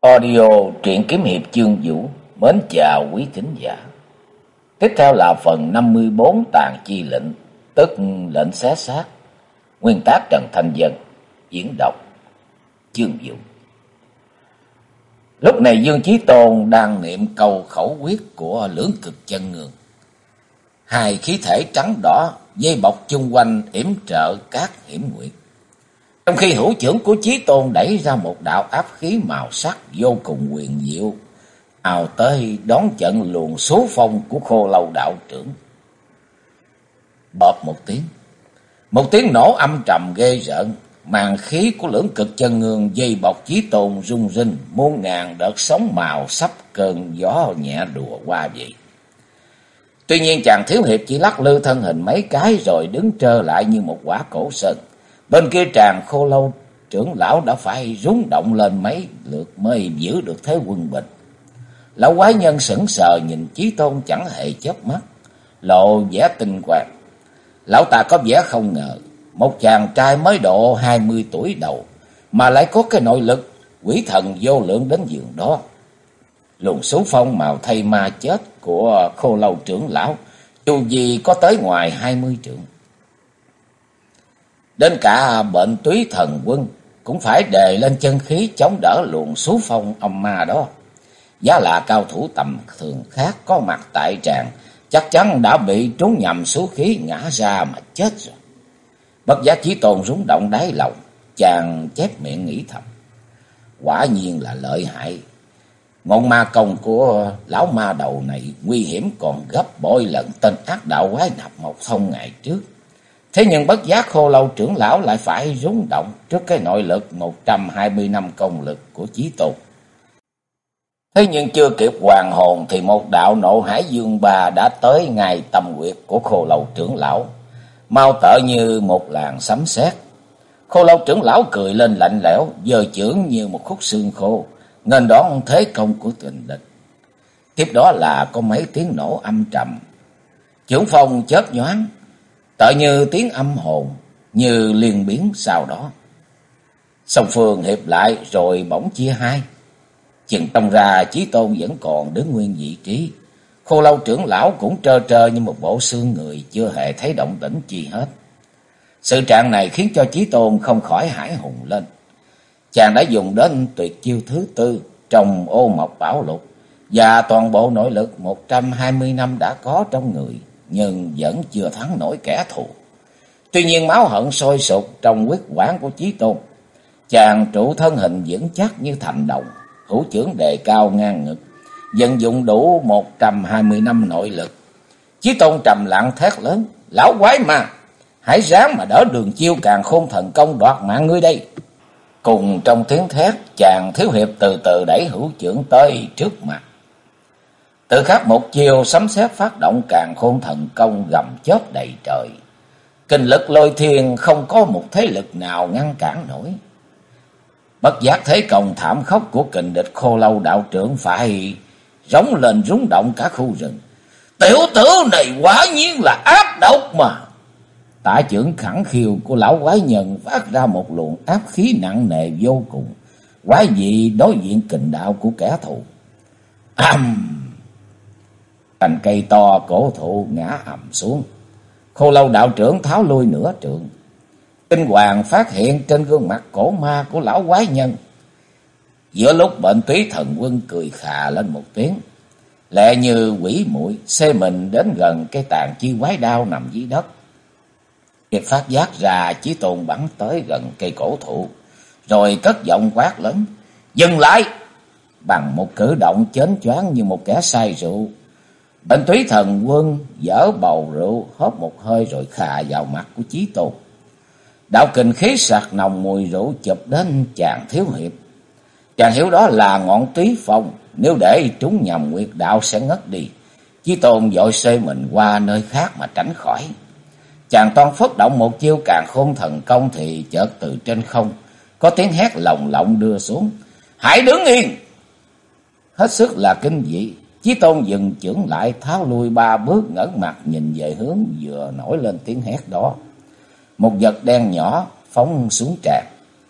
Audio truyện kiếm hiệp chương Vũ mến chào quý thính giả. Tiếp theo là phần 54 tàn chi lệnh, tức lệnh xé xác. Nguyên tác Trần Thanh Dân, diễn đọc chương Vũ. Lúc này Dương Chí Tôn đang niệm câu khẩu quyết của Lưỡng Cực Chân Ngương. Hai khí thể trắng đỏ dây bọc chung quanh yểm trợ các hiểm nguyệt. Trong khi hữu trưởng của Chí Tôn đẩy ra một đạo áp khí màu sắc vô cùng huyền diệu, ào tới đón trận luồng số phong của Khô Lâu đạo trưởng. Bợp một tiếng nổ âm trầm ghê rợn, màn khí của Lưỡng Cực Chân Ngương dây bọc Chí Tôn rung rinh, muôn ngàn đợt sóng màu sắp cơn gió nhẹ đùa qua vậy. Tuy nhiên chàng thiếu hiệp chỉ lắc lư thân hình mấy cái rồi đứng trơ lại như một quả cổ sơn. Bên kia tràng Khô Lâu trưởng lão đã phải rúng động lên mấy lượt mới giữ được thế quân bình. Lão quái nhân sững sờ nhìn Chí Tôn chẳng hề chớp mắt, lộ vẻ tinh quang. Lão ta có vẻ không ngờ, một chàng trai mới độ 20 tuổi đầu mà lại có cái nội lực quỷ thần vô lượng đến giường đó. Luồng số phong màu thây ma chết của Khô Lâu trưởng lão dù gì có tới ngoài 20 trượng. Đến cả Bệnh Túy Thần Quân cũng phải đề lên chân khí chống đỡ luồng số phong âm ma đó. Giá là cao thủ tầm thường khác có mặt tại tràng chắc chắn đã bị trúng nhầm số khí ngã ra mà chết rồi. Bất giác Chí Tôn rúng động đáy lòng, chàng chép miệng nghĩ thầm: quả nhiên là lợi hại. Ngọn ma công của lão ma đầu này nguy hiểm còn gấp bội lần tên ác đạo quái nạp Mộc Thông ngày trước. Thế nhưng bất giác Khô Lâu trưởng lão lại phải rúng động trước cái nội lực 120 năm công lực của Chí Tôn. Thế nhưng chưa kịp hoàn hồn thì một đạo nộ hải dương ba đã tới ngay tâm huyệt của Khô Lâu trưởng lão, mau tợ như một làn sấm sét. Khô Lâu trưởng lão cười lên lạnh lẽo, giơ chưởng như một khúc xương khô, nghênh đón thế công của kình địch. Tiếp đó là có mấy tiếng nổ âm trầm, chưởng phong chớp nhoáng, tựa như tiếng âm hồn, như liên biến sau đó. Song phương hiệp lại rồi bỗng chia hai. Chừng trông ra Chí Tôn vẫn còn đứng nguyên vị trí. Khô Lâu trưởng lão cũng trơ trơ như một bộ xương người, chưa hề thấy động tĩnh chi hết. Sự trạng này khiến cho Chí Tôn không khỏi hãi hùng lên. Chàng đã dùng đến tuyệt chiêu thứ tư trong Ô Mộc Bảo Lục, và toàn bộ nội lực 120 năm đã có trong người, nhưng vẫn chưa thắng nổi kẻ thù. Tuy nhiên máu hận sôi sục trong huyết quản của Chí Tôn. Chàng trụ thân hình vững chắc như thành đồng, hữu chưởng đề cao ngang ngực, vận dụng đủ 120 năm nội lực. Chí Tôn trầm lặng thét lớn: lão quái ma, hãy ráng mà đỡ đường chiêu Càn Khôn thần công đoạt mạng ngươi đây. Cùng trong tiếng thét, chàng thiếu hiệp từ từ đẩy hữu chưởng tới trước mặt. Tự khắc một chiều sấm sét phát động Càn Khôn thần công gầm chớp đầy trời. Kinh lực lôi thiên không có một thế lực nào ngăn cản nổi. Bất giác thế công thảm khốc của kình địch Khô Lâu đạo trưởng phải rống lên rúng động cả khu rừng. Tiểu tử này quả nhiên là ác độc mà. Tả chưởng khẳng khiu của lão quái nhân phát ra một luồng áp khí nặng nề vô cùng, quái dị đối diện kình đạo của kẻ thù. Cành cây to cổ thụ ngã ầm xuống. Khô Lâu đạo trưởng tháo lui nửa trượng. Kinh hoàng phát hiện trên gương mặt cổ ma của lão quái nhân. Giữa lúc Bệnh Túy Thần Quân cười khà lên một tiếng, lẹ như quỷ muội xê mình đến gần cây tàn chi quái đao nằm dưới đất. Kịp phát giác ra, Chí Tôn bắn tới gần cây cổ thụ, rồi cất giọng quát lớn: dừng lại! Bằng một cử động chến choáng như một kẻ say rượu, Bệnh Túy Thần Quân dở bầu rượu hớp một hơi rồi khà vào mặt của Chí Tôn. Đạo kình khí sặc nồng mùi rượu chụp đến chàng thiếu hiệp. Chàng hiểu đó là ngọn túy phong, nếu để trúng nhầm nguyệt đạo sẽ ngất đi. Chí Tôn vội xê mình qua nơi khác mà tránh khỏi. Chàng toan phất động một chiêu Càn Khôn thần công thì chợt từ trên không có tiếng hét lồng lộng đưa xuống: hãy đứng yên! Hết sức là kinh dị, Chí Tôn dừng chưởng lại, tháo lui 3 bước, ngẩng mặt nhìn về hướng vừa nổi lên tiếng hét đó. Một vật đen nhỏ phóng xuống tràn.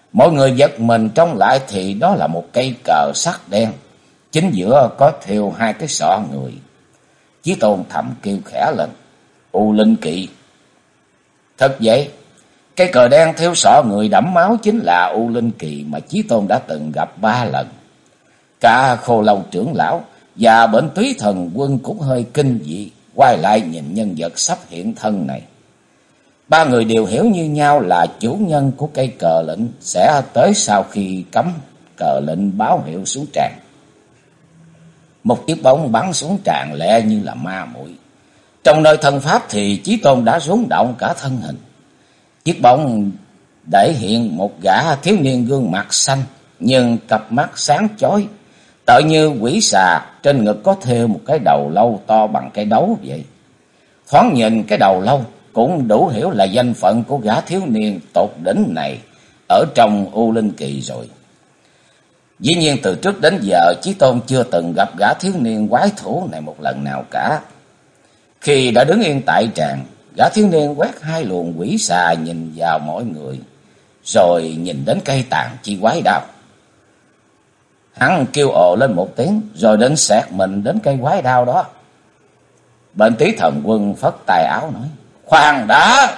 Mọi người giật mình trông lại thì đó là một cây cờ sắt đen, chính giữa có thêu hai cái sọ người. Chí Tôn thầm kêu khẽ lên: U Linh Kỵ. Thật vậy, cây cờ đen thêu sọ người đẫm máu chính là U Linh Kỳ mà Chí Tôn đã từng gặp 3 lần. Cả Khô Lâu trưởng lão và Bệnh Túy Thần Quân cũng hơi kinh dị, quay lại nhìn nhân vật sắp hiện thân này. 3 người đều hiểu như nhau là chủ nhân của cây cờ lệnh sẽ tới sau khi cắm cờ lệnh báo hiệu xuống tràng. Một chiếc bóng bắn xuống tràng lẹ như là ma muội. Trong nơi thân pháp thì Chí Tôn đã rúng động cả thân hình. Chiếc bóng để hiện một gã thiếu niên gương mặt xanh, nhưng cặp mắt sáng chói, tựa như quỷ xà, trên ngực có thêu một cái đầu lâu to bằng cái đấu vậy. Thoáng nhìn cái đầu lâu cũng đủ hiểu là danh phận của gã thiếu niên tột đỉnh này ở trong U Linh Kỳ rồi. Dĩ nhiên từ trước đến giờ Chí Tôn chưa từng gặp gã thiếu niên quái thủ này một lần nào cả. Khi đã đứng yên tại tràng, gã thiếu niên quét 2 luồng quỷ xà nhìn vào mọi người, rồi nhìn đến cây tàn chi quái đao. Hắn kêu ồ lên một tiếng, rồi đến xẹt mình đến cây quái đao đó. Bệnh Túy Thần Quân phất tay áo nói: Khoan đã!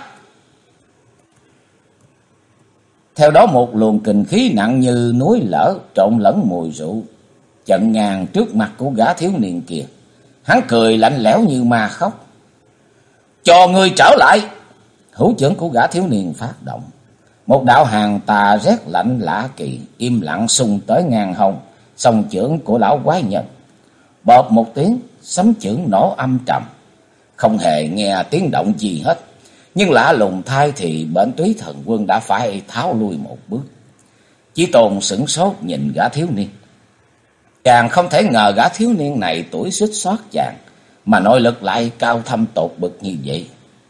Theo đó một luồng kình khí nặng như núi lở trộn lẫn mùi rượu chặn ngang trước mặt của gã thiếu niên kia. Hắn cười lạnh lẽo như ma khóc: Cho ngươi trở lại! Hữu trưởng của gã thiếu niên phát động. Một đạo hàn tà rét lạnh lạ kỳ im lặng xung tới ngang hông song chưởng của lão quái nhân. Bộp một tiếng, sấm chưởng nổ âm trầm, không hề nghe tiếng động gì hết. Nhưng lạ lùng thay thì Bệnh Túy Thần Quân đã phải tháo lui một bước. Chí Tôn sửng sốt nhìn gã thiếu niên. Chàng không thể ngờ gã thiếu niên này tuổi xuýt xoát chàng mà nội lực lại cao thâm tột bực như vậy.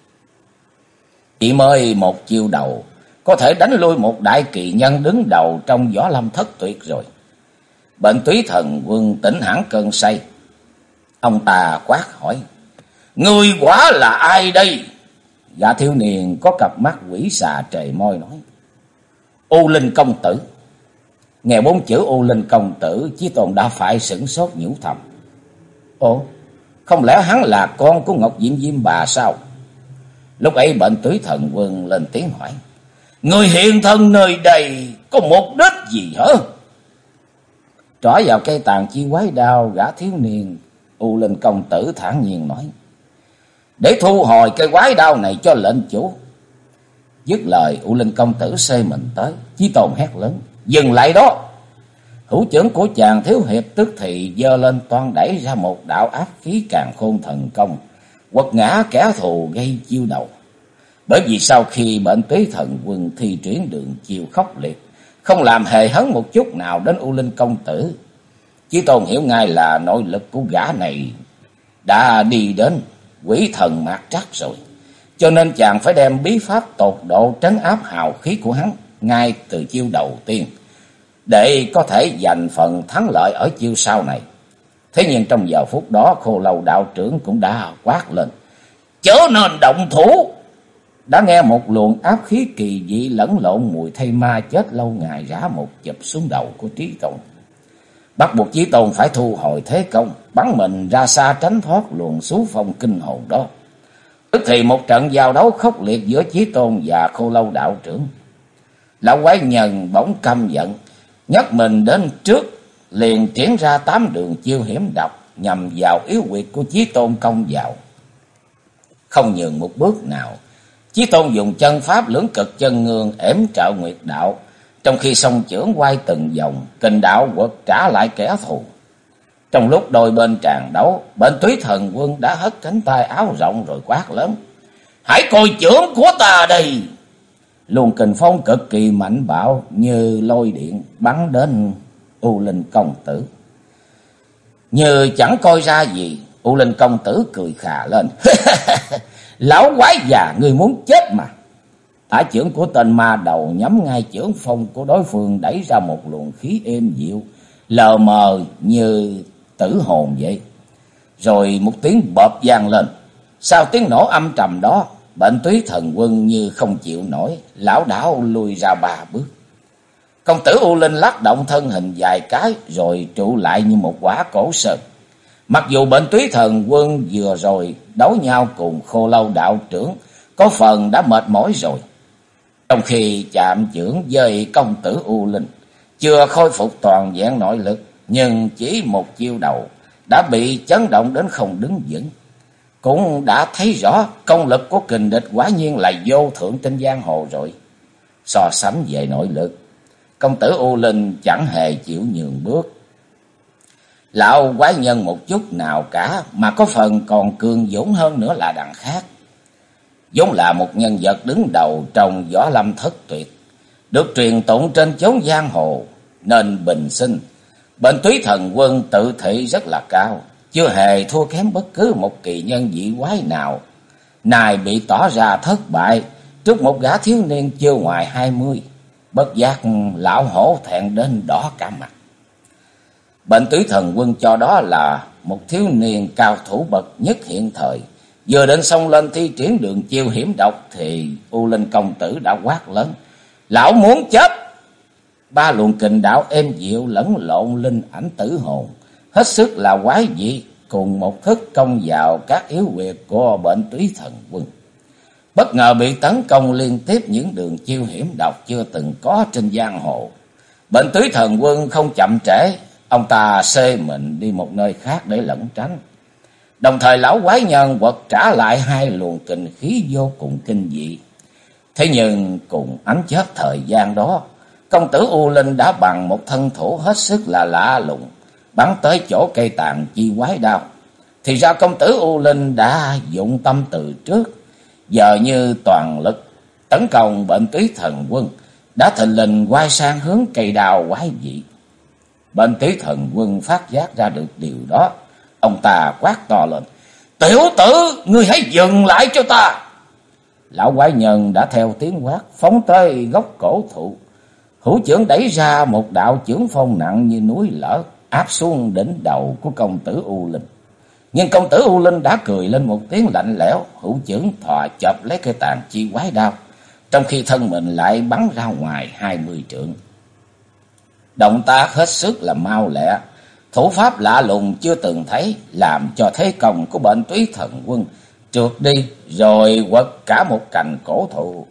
Chỉ mới một chiêu đầu có thể đánh lui một đại kỳ nhân đứng đầu trong Võ Lâm thất tuyệt rồi. Bệnh Túy Thần Quân tỉnh hẳn cơn say. Ông ta quát hỏi: Ngươi quả là ai đây? Gã thiếu niên có cặp mắt quỷ xà trề môi nói: U Linh công tử. Nghe 4 chữ U Linh công tử, Chí Tôn đã phải sửng sốt nhủ thầm: Ồ, không lẽ hắn là con của Ngọc Diệm Diêm bà sao? Lúc ấy Bệnh Túy Thần Quân lên tiếng hỏi: Người hiện thân nơi đây có mục đích gì hả? Trỏ vào cây tàn chi quái đao, gã thiếu niên U Linh công tử thản nhiên nói: Để thu hồi cây quái đao này cho lệnh chủ. Dứt lời, U Linh công tử xê mình tới. Chí Tôn hét lớn: Dừng lại đó! Hữu trưởng của chàng thiếu hiệp tức thì giơ lên toan đẩy ra một đạo áp khí càn khôn thần công, quật ngã kẻ thù gây chiêu đầu. Bởi vì sau khi Bệnh Túy Thần Quân thi triển đường chiêu khốc liệt, không làm hề hấn một chút nào đến U Linh công tử, Chí Tôn hiểu ngay là nội lực của gã này đã đi đến quỷ thần mạt trắc rồi. Cho nên chàng phải đem bí pháp tột độ trấn áp hào khí của hắn ngay từ chiêu đầu tiên, để có thể giành phần thắng lợi ở chiêu sau này. Thế nhưng trong giờ phút đó, Khô Lâu đạo trưởng cũng đã quát lên: Chớ nên động thủ! Đã nghe một luồng áp khí kỳ dị lẫn lộn mùi thây ma chết lâu ngày rã một chụp xuống đầu của Chí Tôn, bắt buộc Chí Tôn phải thu hồi thế công, bắn mình ra xa tránh thoát luồng xú phong kinh hồn đó. Tức thì một trận giao đấu khốc liệt giữa Chí Tôn và Khô Lâu đạo trưởng. Lão quái nhân bỗng căm giận, nhấc mình đến trước, liền triển ra 8 đường chiêu hiểm độc nhằm vào yếu huyệt của Chí Tôn công vào. Không nhường một bước nào, Chí Tôn dùng chân pháp lưỡng cực chân ngương ẻm trợ nguyệt đạo, trong khi song chưởng quay từng vòng, kình đạo quật trả lại kẻ thù. Trong lúc đôi bên tràn đấu, Bệnh Túy Thần Quân đã hất cánh tay áo rộng rồi quát lớn: Hãy coi chưởng của ta đây! Luồng kình phong cực kỳ mạnh bạo như lôi điện bắn đến U Linh công tử. Như chẳng coi ra gì, U Linh công tử cười khà lên: Lão quái già, ngươi muốn chết mà! Tả chưởng của tên ma đầu nhắm ngay chưởng phong của đối phương, đẩy ra một luồng khí êm dịu, lờ mờ như tử hồn vậy. Rồi một tiếng bợp vang lên. Sau tiếng nổ âm trầm đó, Bệnh Túy Thần Quân như không chịu nổi, lảo đảo lùi ra 3 bước. Công tử U Linh lắc động thân hình vài cái rồi trụ lại như một quả cổ sơn. Mặc dù Bệnh Túy Thần Quân vừa rồi đấu nhau cùng Khô Lâu đạo trưởng có phần đã mệt mỏi rồi, trong khi chạm chưởng với công tử U Linh chưa khôi phục toàn vẹn nội lực, nhưng chỉ một chiêu đầu đã bị chấn động đến không đứng vững, cũng đã thấy rõ công lực của kình địch quả nhiên là vô thượng trên giang hồ rồi. So sánh về nội lực, công tử U Linh chẳng hề chịu nhường bước. Lão quái nhân một chút nào cả, mà có phần còn cường dũng hơn nữa là đằng khác. Vốn là một nhân vật đứng đầu trong võ lâm thất tuyệt, được truyền tụng trên chốn giang hồ, nên bình sinh Bệnh Túy Thần Quân tự thị rất là cao, chưa hề thua kém bất cứ một kỳ nhân dị quái nào. Này bị tỏ ra thất bại trước một gã thiếu niên chưa ngoài 20, bất giác lão hổ thẹn đến đỏ cả mặt. Bệnh Túy Thần Quân cho đó là một thiếu niên cao thủ bậc nhất hiện thời, vừa định xông lên thi triển đường chiêu hiểm độc thì U Linh công tử đã quát lớn: "Lão muốn chết!" Ba luồng kình đạo êm dịu lẫn lộn linh ảnh tử hồn, hết sức là quái dị, cùng một thức công vào các yếu huyệt của Bệnh Túy Thần Quân. Bất ngờ bị tấn công liên tiếp những đường chiêu hiểm độc chưa từng có trên giang hồ. Bệnh Túy Thần Quân không chậm trễ, ông ta xê mình đi một nơi khác để lẩn tránh. Đồng thời lão quái nhân quật trả lại hai luồng kình khí vô cùng kinh dị. Thế nhưng cùng ánh chớp thời gian đó, công tử U Linh đã bằng một thân thủ hết sức là lạ lùng bắn tới chỗ cây tàn chi quái đao. Thì ra công tử U Linh đã dụng tâm từ trước, giờ như toàn lực tấn công Bệnh Túy Thần Quân, đã thình lình quay sang hướng cây đao quái dị. Bệnh Túy Thần Quân phát giác ra được điều đó, ông ta quát to lên: "Tiểu tử, ngươi hãy dừng lại cho ta!" Lão quái nhân đã theo tiếng quát phóng tới gốc cổ thụ, hữu chưởng đẩy ra một đạo chưởng phong nặng như núi lở, áp xuống đỉnh đầu của công tử U Linh. Nhưng công tử U Linh đã cười lên một tiếng lạnh lẽo, hữu chưởng thò chộp lấy cây tàn chi quái đao, trong khi thân mình lại bắn ra ngoài 20 trượng. Động tác hết sức là mau lẹ, thủ pháp lạ lùng chưa từng thấy, làm cho thế công của Bệnh Túy Thần Quân trượt đi, rồi quật cả một cành cổ thụ.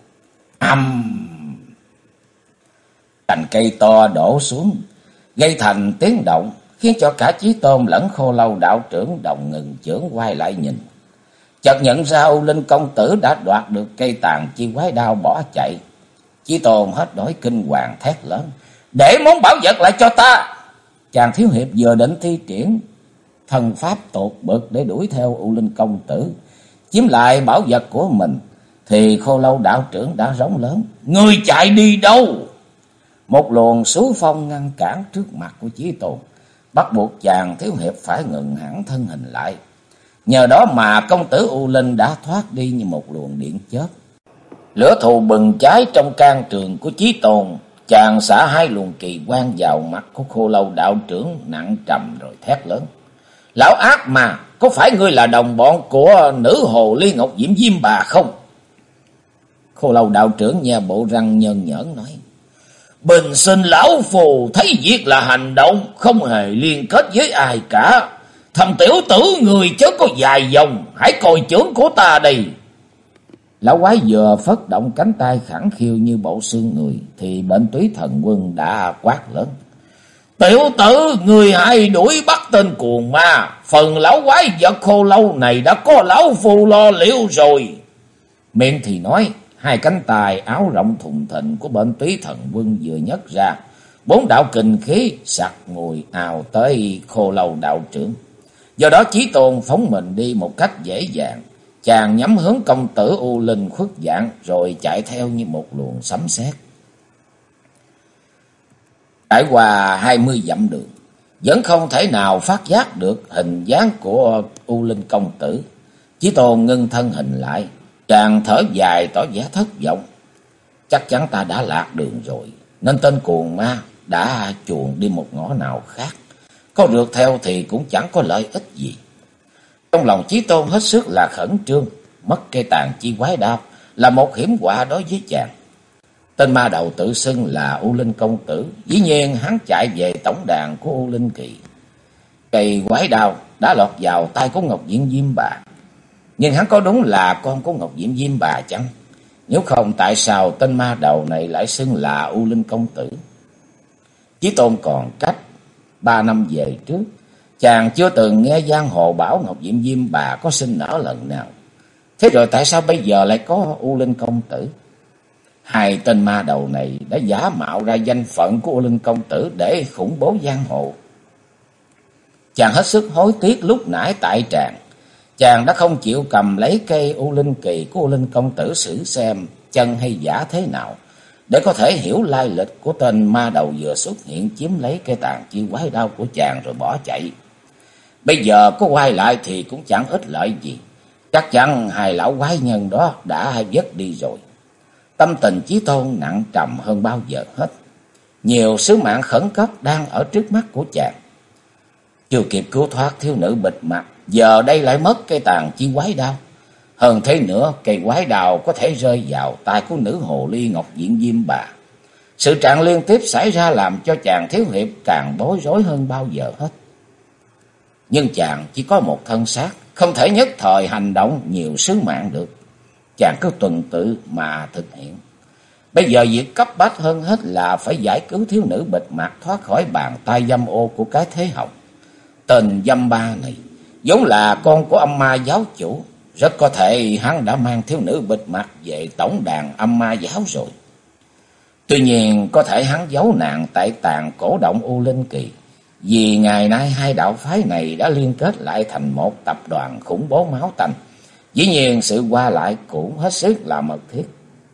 Cành cây to đổ xuống, gây thành tiếng động, khiến cho cả Chí Tôn lẫn Khô Lâu đạo trưởng đồng ngừng chưởng quay lại nhìn. Chợt nhận ra U Linh công tử đã đoạt được cây tàn chi quái đao bỏ chạy. Chí Tôn hết nỗi kinh hoàng thét lớn: "Để món bảo vật lại cho ta!" Chàng thiếu hiệp vừa định thi triển thần pháp tột bực để đuổi theo U Linh công tử, chiếm lại bảo vật của mình, thì Khô Lâu đạo trưởng đã rống lớn: "Ngươi chạy đi đâu?" Một luồng xú phong ngăn cản trước mặt của Chí Tôn, bắt buộc chàng thiếu hiệp phải ngừng hẳn thân hình lại. Nhờ đó mà công tử U Linh đã thoát đi như một luồng điện chớp. Lửa thù bừng cháy trong can trường của Chí Tôn, chàng xả hai luồng kỳ quang vào mặt của Khô Lâu đạo trưởng nặng trầm rồi thét lớn: "Lão ác mà, có phải ngươi là đồng bọn của nữ hồ ly Ngọc Diễm Diêm Bà không?" Khô Lâu đạo trưởng nhe bộ răng nhơn nhởn nói: "Bình sinh lão phù thấy việc là hành động, không hề liên kết với ai cả. Thầm tiểu tử người chớ có dài dòng, hãy coi chưởng của ta đây." Lão quái vừa phất động cánh tay khẳng khiu như bộ xương người, thì Bệnh Túy Thần Quân đã quát lớn: "Tiểu tử, người hãy đuổi bắt tên cuồng ma, phần lão quái vật Khô Lâu này đã có lão phù lo liệu rồi." Miệng thì nói, hai cánh tay áo rộng thùng thình của Bệnh Túy Thần Quân vừa nhấc ra, 4 đạo kình khí sặc mùi ào tới Khô Lâu đạo trưởng. Do đó Chí Tôn phóng mình đi một cách dễ dàng, chàng nhắm hướng công tử U Linh khuất dạng rồi chạy theo như một luồng sấm sét. Trải qua 20 dặm đường, vẫn không thể nào phát giác được hình dáng của U Linh công tử. Chí Tôn ngưng thân hình lại, chàng thở dài tỏ vẻ thất vọng. Chắc chắn ta đã lạc đường rồi, nên tên cuồng ma đã chuồn đi một ngõ nào khác. Có rượt theo thì cũng chẳng có lợi ích gì. Trong lòng Chí Tôn hết sức là khẩn trương, mất cây tàn chi quái đao là một hiểm họa đối với chàng. Tên ma đầu tự xưng là U Linh công tử, dĩ nhiên hắn chạy về tổng đàn của U Linh Kỳ. Cây quái đao đã lọt vào tay của Ngọc Diện Diêm Bà. Nhưng hắn có đúng là con của Ngọc Diện Diêm Bà chăng? Nếu không, tại sao tên ma đầu này lại xưng là U Linh công tử? Chí Tôn còn cách 3 năm về trước, chàng chưa từng nghe giang hồ bảo Ngọc Diệm Diêm Bà có sinh nở lần nào. Thế rồi tại sao bây giờ lại có U Linh công tử? Hai tên ma đầu này đã giả mạo ra danh phận của U Linh công tử để khủng bố giang hồ. Chàng hết sức hối tiếc lúc nãy tại tràng, chàng đã không chịu cầm lấy cây U Linh kỳ của U Linh công tử xử xem chân hay giả thế nào, để có thể hiểu lai lịch của tên ma đầu vừa xuất hiện chiếm lấy cây tàn chi quái đao của chàng rồi bỏ chạy. Bây giờ có quay lại thì cũng chẳng ích lợi gì. Chắc chắn hai lão quái nhân đó đã dứt đi rồi. Tâm tình Chí Tôn nặng trầm hơn bao giờ hết. Nhiều sứ mạng khẩn cấp đang ở trước mắt của chàng. Chưa kịp cứu thoát thiếu nữ bịt mặt, giờ đây lại mất cây tàn chi quái đao. Hơn thế nữa, cây quái đao có thể rơi vào tay của nữ hồ ly Ngọc Diện Diêm Bà. Sự trạng liên tiếp xảy ra làm cho chàng thiếu hiệp càng bối rối hơn bao giờ hết. Nhưng chàng chỉ có một thân xác, không thể nhất thời hành động nhiều sứ mạng được. Chàng cứ tuần tự mà thực hiện. Bây giờ việc cấp bách hơn hết là phải giải cứu thiếu nữ bịt mặt thoát khỏi bàn tay dâm ô của cái Thế Hồng. Tên dâm ba này vốn là con của âm ma giáo chủ, rất có thể hắn đã mang thiếu nữ bịt mặt về tổng đàn âm ma giáo rồi. Tuy nhiên có thể hắn giấu nạn tại tàn cổ động U Linh Kỳ, vì ngày nay hai đạo phái này đã liên kết lại thành một tập đoàn khủng bố máu tanh. Dĩ nhiên sự qua lại cũng hết sức là mật thiết.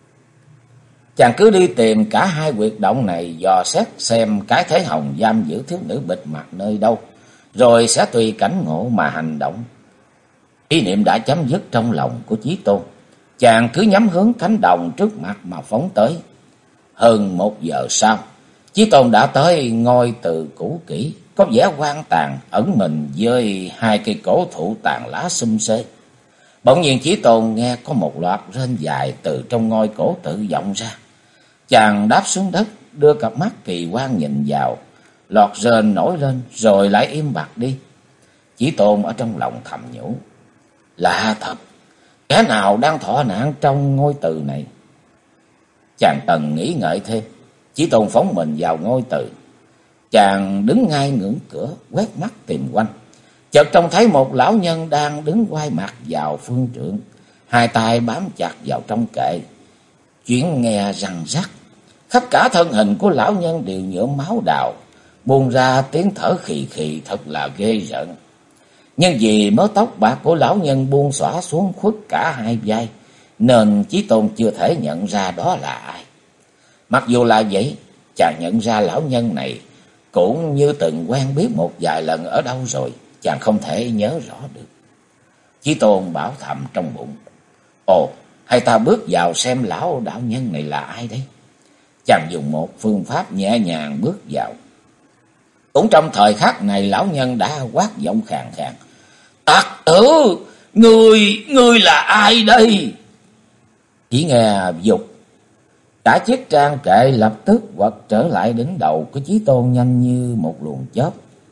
Chàng cứ đi tìm cả hai huyệt động này, dò xét xem cái Thế Hồng giam giữ thiếu nữ bịt mặt nơi đâu, rồi sẽ tùy cảnh ngộ mà hành động. Ý niệm đã chấm dứt trong lòng của Chí Tôn, chàng cứ nhắm hướng cánh đồng trước mặt mà phóng tới. Hơn 1 giờ sau, Chí Tôn đã tới ngôi Từ cũ kỹ, có vẻ hoang tàn, ẩn mình dưới hai cây cổ thụ tàn lá xum xê. Bỗng nhiên Chí Tôn nghe có một loạt rên dài từ trong ngôi cổ tự vọng ra. Chàng đáp xuống đất, đưa cặp mắt kỳ quan nhìn vào, loạt rên nổi lên rồi lại im bặt đi. Chí Tôn ở trong lòng thầm nhủ, lạ thật, kẻ nào đang thọ nạn trong ngôi Từ này? Chàng cần nghĩ ngợi thêm, Chí Tôn phóng mình vào ngôi Từ. Chàng đứng ngay ngưỡng cửa, quét mắt tìm quanh. Chợt trông thấy một lão nhân đang đứng quay mặt vào phương trượng, hai tay bám chặt vào trong kệ, chuyện nghe răng rắc. Khắp cả thân hình của lão nhân đều nhuộm máu đào, buông ra tiếng thở khì khì thật là ghê rợn. Nhưng vì mớ tóc bạc của lão nhân buông xõa xuống khuất cả hai vai, nên Chí Tôn chưa thể nhận ra đó là ai. Mặc dù là vậy, chàng nhận ra lão nhân này cũng như từng quen biết một vài lần ở đâu rồi, chàng không thể nhớ rõ được. Chí Tôn bảo thầm trong bụng, ồ, hay ta bước vào xem lão đạo nhân này là ai đấy. Chàng dùng một phương pháp nhẹ nhàng bước vào. Cũng trong thời khắc này, lão nhân đã quát giọng khàn khàn, tặc tử, ngươi là ai đây? Chỉ nghe dục, cả chiếc trang kệ lập tức quật trở lại đỉnh đầu của Chí Tôn nhanh như một luồng chớp.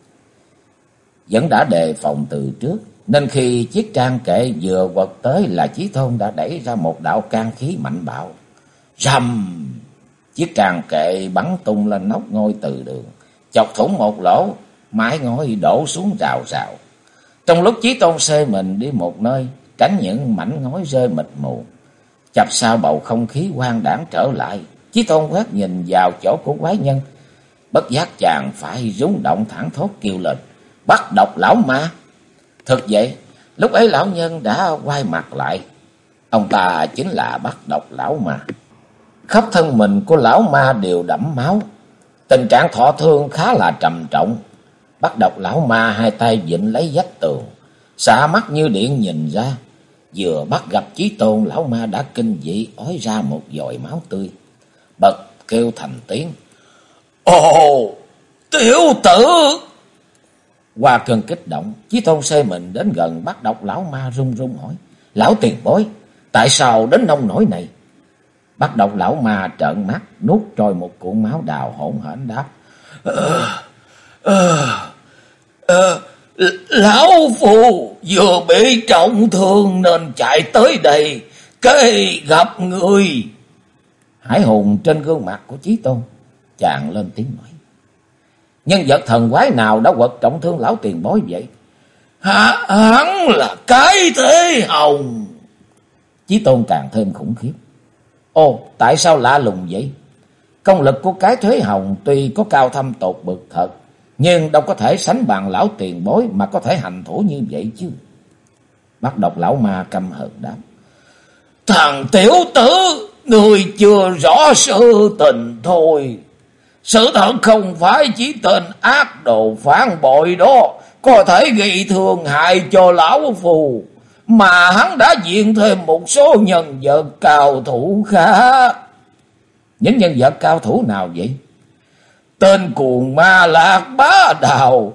Vẫn đã đề phòng từ trước, nên khi chiếc trang kệ vừa quật tới là Chí Tôn đã đẩy ra một đạo can khí mạnh bạo. Rầm! Chiếc trang kệ bắn tung lên nóc ngôi Từ đường, chọc thủng một lỗ, mái ngói đổ xuống rào rào. Trong lúc Chí Tôn xê mình đi một nơi, tránh những mảnh ngói rơi mịt mù, chập sau bầu không khí hoang đãng trở lại, Chí Tôn quét nhìn vào chỗ của quái nhân. Bất giác chàng phải rung động thẳng thốt kêu lên, bắt độc lão ma. Thực vậy, lúc ấy lão nhân đã quay mặt lại. Ông ta chính là bắt độc lão ma. Khắp thân mình của lão ma đều đẫm máu, tình trạng thọ thương khá là trầm trọng. Bắt độc lão ma hai tay vịn lấy vách tường, xạ mắt như điện nhìn ra. Vừa bắt gặp Chí Tôn, lão ma đã kinh dị ói ra một dội máu tươi, bật kêu thành tiếng, ồ, tiểu tử! Qua cơn kích động, Chí Tôn xê mình đến gần bắt độc lão ma, run run hỏi, lão tiền bối, tại sao đến nông nỗi này? Bắt Độc lão ma trợn mắt, nuốt trôi một cuộn máu đào, hổn hển đáp: Lão phù vừa bị trọng thương nên chạy tới đây, cái gặp người. Hải hùng trên gương mặt của Chí Tôn chàng lên tiếng nói: Nhân vật thần quái nào đã quật trọng thương lão tiền bối vậy? Hắn là Cái Thế Hồng. Chí Tôn càng thêm khủng khiếp: Ồ, tại sao lạ lùng vậy? Công lực của Cái Thế Hồng tuy có cao thâm tột bực thật, nhưng đâu có thể sánh bằng lão tiền bối mà có thể hành thủ như vậy chứ. Bắt Độc lão ma căm hờn đáp: Thằng tiểu tử, người chưa rõ sự tình thôi. Sự thật không phải chỉ tên ác đồ phản bội đó có thể gây thương hại cho lão phù, mà hắn đã diện thêm một số nhân vật cao thủ khác. Những nhân vật cao thủ nào vậy? Tên cuồng ma Lạc Bá Đào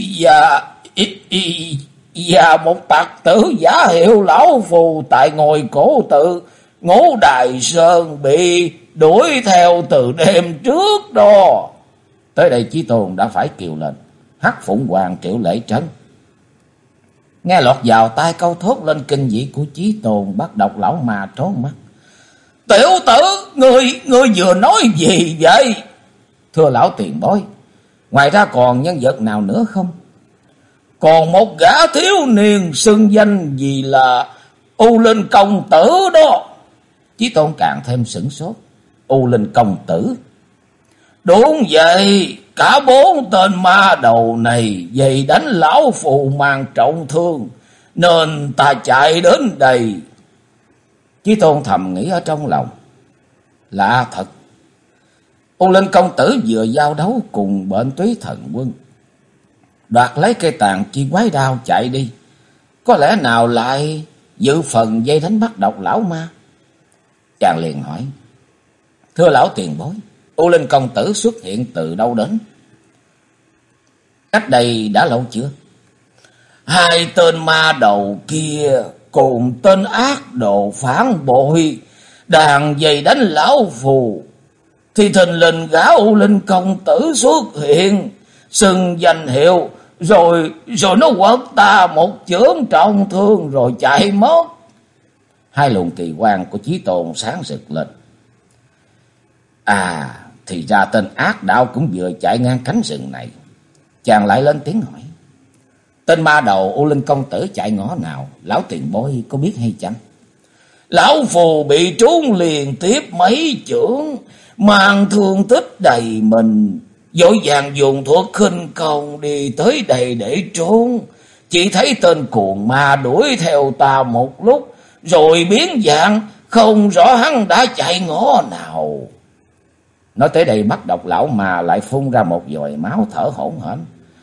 và một tặc tử giả hiệu lão phù tại ngôi cổ tự Ngũ Đài Sơn bị đuổi theo từ đêm trước đó. Tới đây Chí Tôn đã phải kêu lên: Hắc Phụng Hoàng Triệu Lễ Trấn. Nghe lọt vào tai câu thốt lên kinh dị của Chí Tôn, Bắt Độc lão ma trốn mắt: Tiểu tử, ngươi vừa nói gì vậy? Thưa lão tiền bối, ngoài ra còn nhân vật nào nữa không? Còn một gã thiếu niên xưng danh gì là U Linh công tử đó. Chí Tôn càng thêm sửng sốt: U Linh công tử? Đúng vậy, cả bốn tên ma đầu này dày đánh lão phù mang trọng thương, nên ta chạy đến đây. Chí Tôn thầm nghĩ ở trong lòng: lạ thật, U Linh công tử vừa giao đấu cùng Bệnh Túy Thần Quân, đoạt lấy cây tàn chi quái đao chạy đi, có lẽ nào lại dự phần dây đánh Bắt Độc lão ma? Chàng liền hỏi: Thưa lão tiền bối, U Linh công tử xuất hiện từ đâu đến? Cách đây đã lâu chưa? Hai tên ma đầu kia cùng tên ác đồ phản bội đàn dày đánh lão phù, thì thình lình gã U Linh công tử xuất hiện, xưng danh hiệu, rồi nó quật ta một chưởng trọng thương rồi chạy mất. Hai luồng kỳ quan của Chí Tôn sáng rực lên. À, thì ra tên ác đạo cũng vừa chạy ngang cánh rừng này. Chàng lại lên tiếng hỏi: Tên ma đầu U Linh công tử chạy ngõ nào, lão tiền bối có biết hay chăng? Lão phù bị trúng liền tiếp mấy chưởng, mang thương tích đầy mình, vội vàng dùng thuật khinh công đi tới đây để trốn. Chỉ thấy tên cuồng ma đuổi theo ta một lúc, rồi biến dạng, không rõ hắn đã chạy ngõ nào. Nói tới đây Bắt Độc lão ma lại phun ra một vòi máu, thở hổn hển: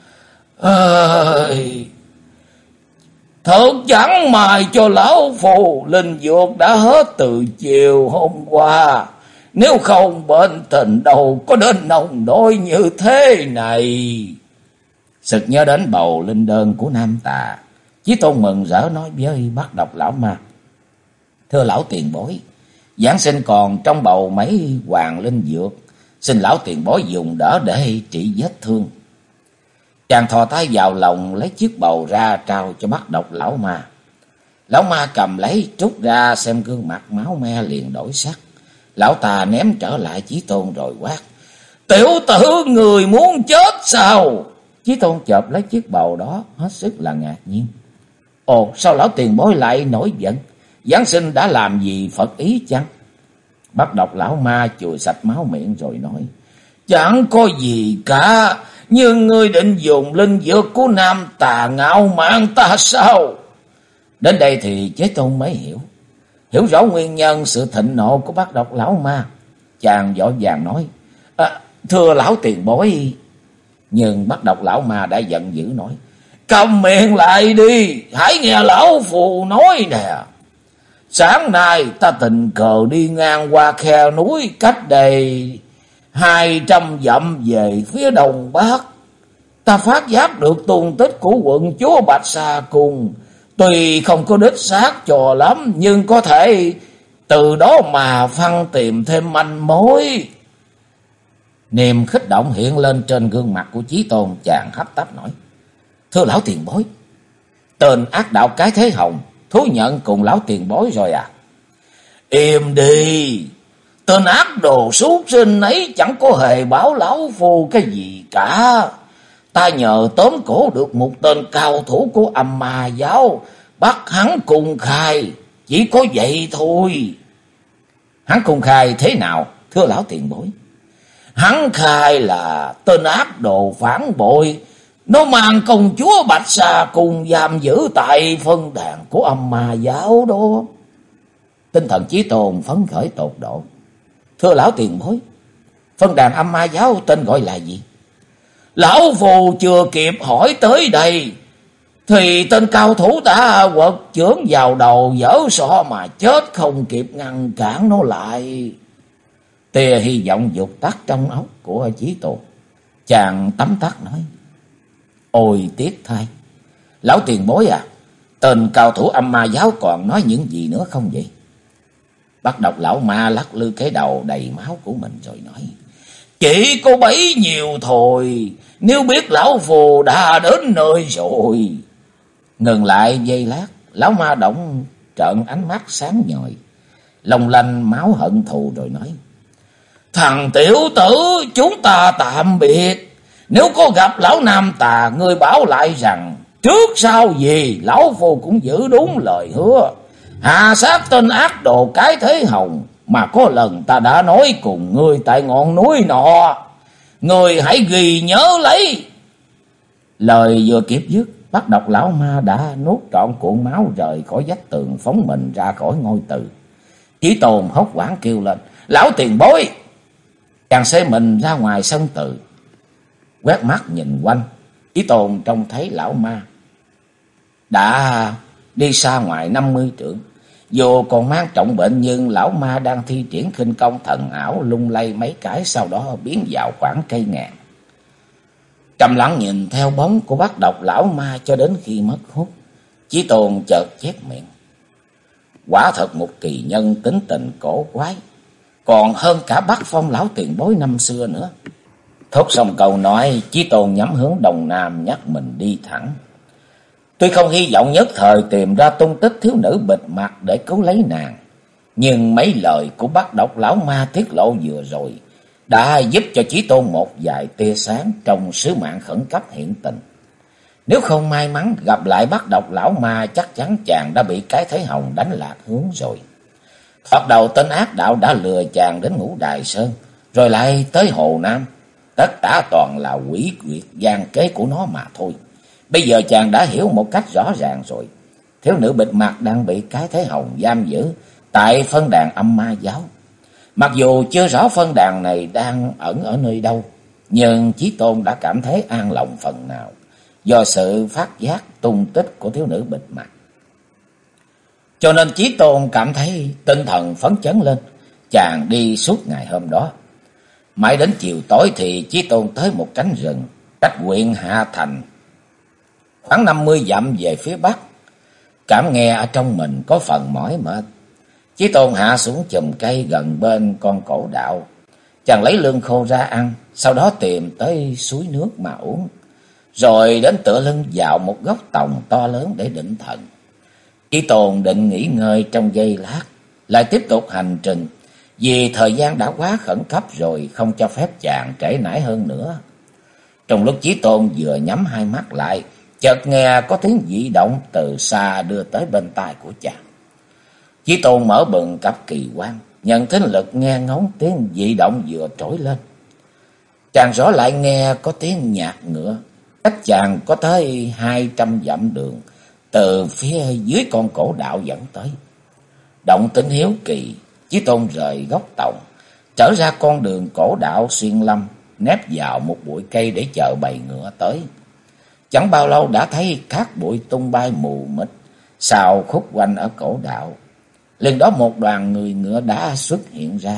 Ơi, thật chẳng may cho lão phù, linh dược đã hết từ chiều hôm qua. Nếu không bệnh tình đâu có đến nông nỗi như thế này. Sực nhớ đến bầu linh đơn của Nam Tà, Chí Tôn mừng rỡ nói với Bắt Độc lão ma: Thưa lão tiền bối, giáng sinh còn trong bầu mấy hoàng linh dược, xin lão tiền bối dùng đỡ để trị vết thương. Chàng thò tay vào lòng lấy chiếc bầu ra trao cho Bắt Độc lão ma. Lão ma cầm lấy trút ra xem, gương mặt máu me liền đổi sắc. Lão ta ném trở lại Chí Tôn rồi quát: Tiểu tử, người muốn chết sao? Chí Tôn chộp lấy chiếc bầu đó hết sức là ngạc nhiên. Ồ, sao lão tiền bối lại nổi giận? Giáng sinh đã làm gì Phật ý chăng? Bắt Độc lão ma chùi sạch máu miệng rồi nói: Chẳng có gì cả, nhưng ngươi định dùng linh dược của Nam Tà ngạo mạn ta sao? Đến đây thì Chí Tôn mới hiểu rõ nguyên nhân sự thịnh nộ của Bắt Độc lão ma. Chàng vội vàng nói: Thưa lão tiền bối. Nhưng Bắt Độc lão ma đã giận dữ nói: Câm miệng lại đi, hãy nghe lão phù nói nè. Sáng nay ta tình cờ đi ngang qua khe núi cách đây 200 dặm về phía đông bắc. Ta phát giác được tung tích của quận chúa Bạch Sa Cung. Tuy không có đích xác cho lắm, nhưng có thể từ đó mà Phân tìm thêm manh mối. Niềm khích động hiện lên trên gương mặt của Chí Tôn, chàng hấp tấp nói: Thưa lão tiền bối, tên ác đạo Cái Thế Hồng thú nhận cùng lão tiền bối rồi à? Im đi, tên ác đồ súc sinh ấy chẳng có hề báo lão phu cái gì cả. Ta nhờ tóm cổ được một tên cao thủ của Âm Ma giáo, bắt hắn cùng khai, chỉ có vậy thôi. Hắn cùng khai thế nào, thưa lão tiền bối? Hắn khai là tên ác đồ phản bội, nó mang công chúa Bạch Sa cùng giam giữ tại phân đàn của Âm Ma giáo đó. Tinh thần Chí Tôn phấn khởi tột độ. Thưa lão tiền bối, phân đàn Âm Ma giáo tên gọi là gì? Lão phù chưa kịp hỏi tới đây thì tên cao thủ đã quật chưởng vào đầu dở sọ mà chết, không kịp ngăn cản nó lại. Tia hy vọng vụt tắt trong óc của Chí Tôn. Chàng tấm tắc nói: Ôi tiếc thay, lão tiền bối à, tên cao thủ Âm Ma giáo còn nói những gì nữa không vậy? Bắt Độc lão ma lắc lư cái đầu đầy máu của mình rồi nói: Chỉ có bấy nhiêu thôi, nếu biết lão phù đã đến nơi rồi. Ngừng lại giây lát, lão ma động trợn ánh mắt sáng nhòi, long lanh máu hận thù rồi nói: Thằng tiểu tử, chúng ta tạm biệt. Nếu có gặp lão Nam Tà, ngươi báo lại rằng trước sau gì lão phù cũng giữ đúng lời hứa, hạ sát tên ác đồ Cái Thế Hồng mà có lần ta đã nói cùng ngươi tại ngọn núi nọ. Ngươi hãy ghi nhớ lấy. Lời vừa kịp dứt, Bắt Độc lão ma đã nuốt trọn cuộn máu rời khỏi vách tường, phóng mình ra khỏi ngôi từ. Chí Tôn hốt hoảng kêu lên: Lão tiền bối! Chàng xê mình ra ngoài sân tự, quét mắt nhìn quanh. Chí Tôn trông thấy lão ma đã đi xa ngoài 50 trượng. Dù còn mang trọng bệnh nhưng lão ma đang thi triển khinh công thần ảo, lung lay mấy cái, sau đó biến vào khoảng cây ngàn. Trầm lặng nhìn theo bóng của Bắt Độc lão ma cho đến khi mất hút, Chí Tôn chợt chép miệng: Quả thật một kỳ nhân tính tình cổ quái, còn hơn cả Bắc Phong lão tiền bối năm xưa nữa. Thốt xong câu nói, Chí Tôn nhắm hướng đông nam nhắc mình đi thẳng. Tuy không hy vọng nhất thời tìm ra tung tích thiếu nữ bịt mặt để cứu lấy nàng, nhưng mấy lời của Bắt Độc lão ma tiết lộ vừa rồi đã giúp cho Chí Tôn một vài tia sáng trong sứ mạng khẩn cấp hiện tình. Nếu không may mắn gặp lại Bắt Độc lão ma, chắc chắn chàng đã bị Cái Thế Hồng đánh lạc hướng rồi. Thoạt đầu tên ác đạo đã lừa chàng đến Ngũ Đài Sơn, rồi lại tới Hồ Nam. Tất cả toàn là quỷ quyệt gian kế của nó mà thôi. Bây giờ chàng đã hiểu một cách rõ ràng rồi. Thiếu nữ bịt mặt đang bị Cái Thế Hồng giam giữ tại phân đàn Âm Ma giáo. Mặc dù chưa rõ phân đàn này đang ẩn ở nơi đâu, nhưng Chí Tôn đã cảm thấy an lòng phần nào do sự phát giác tung tích của thiếu nữ bịt mặt. Cho nên Chí Tôn cảm thấy tinh thần phấn chấn lên. Chàng đi suốt ngày hôm đó. Mãi đến chiều tối thì Chí Tôn tới một cánh rừng cách huyện Hạ Thành khoảng 50 dặm về phía bắc. Cảm nghe ở trong mình có phần mỏi mệt, Chí Tôn hạ xuống chùm cây gần bên con cổ đạo. Chàng lấy lương khô ra ăn, sau đó tìm tới suối nước mà uống, rồi đến tựa lưng vào một gốc tòng to lớn để định thần. Chí Tôn định nghỉ ngơi trong giây lát, lại tiếp tục hành trình, vì thời gian đã quá khẩn cấp rồi, không cho phép chàng trễ nải hơn nữa. Trong lúc Chí Tôn vừa nhắm hai mắt lại, chợt nghe có tiếng dị động từ xa đưa tới bên tai của chàng. Chí Tôn mở bừng cặp kỳ quan, nhận thính lực nghe ngóng tiếng dị động vừa trỗi lên. Chàng rõ lại nghe có tiếng nhạc ngựa, cách chàng có tới 200 dặm đường, từ phía dưới con cổ đạo dẫn tới. Động tĩnh hiếu kỳ, Chí Tôn rời gốc tòng, trở ra con đường cổ đạo xuyên lâm, nép vào một bụi cây để chờ bầy ngựa tới. Chẳng bao lâu đã thấy cát bụi tung bay mù mịt xào khúc quanh ở cổ đạo. Liền đó một đoàn người ngựa đã xuất hiện ra.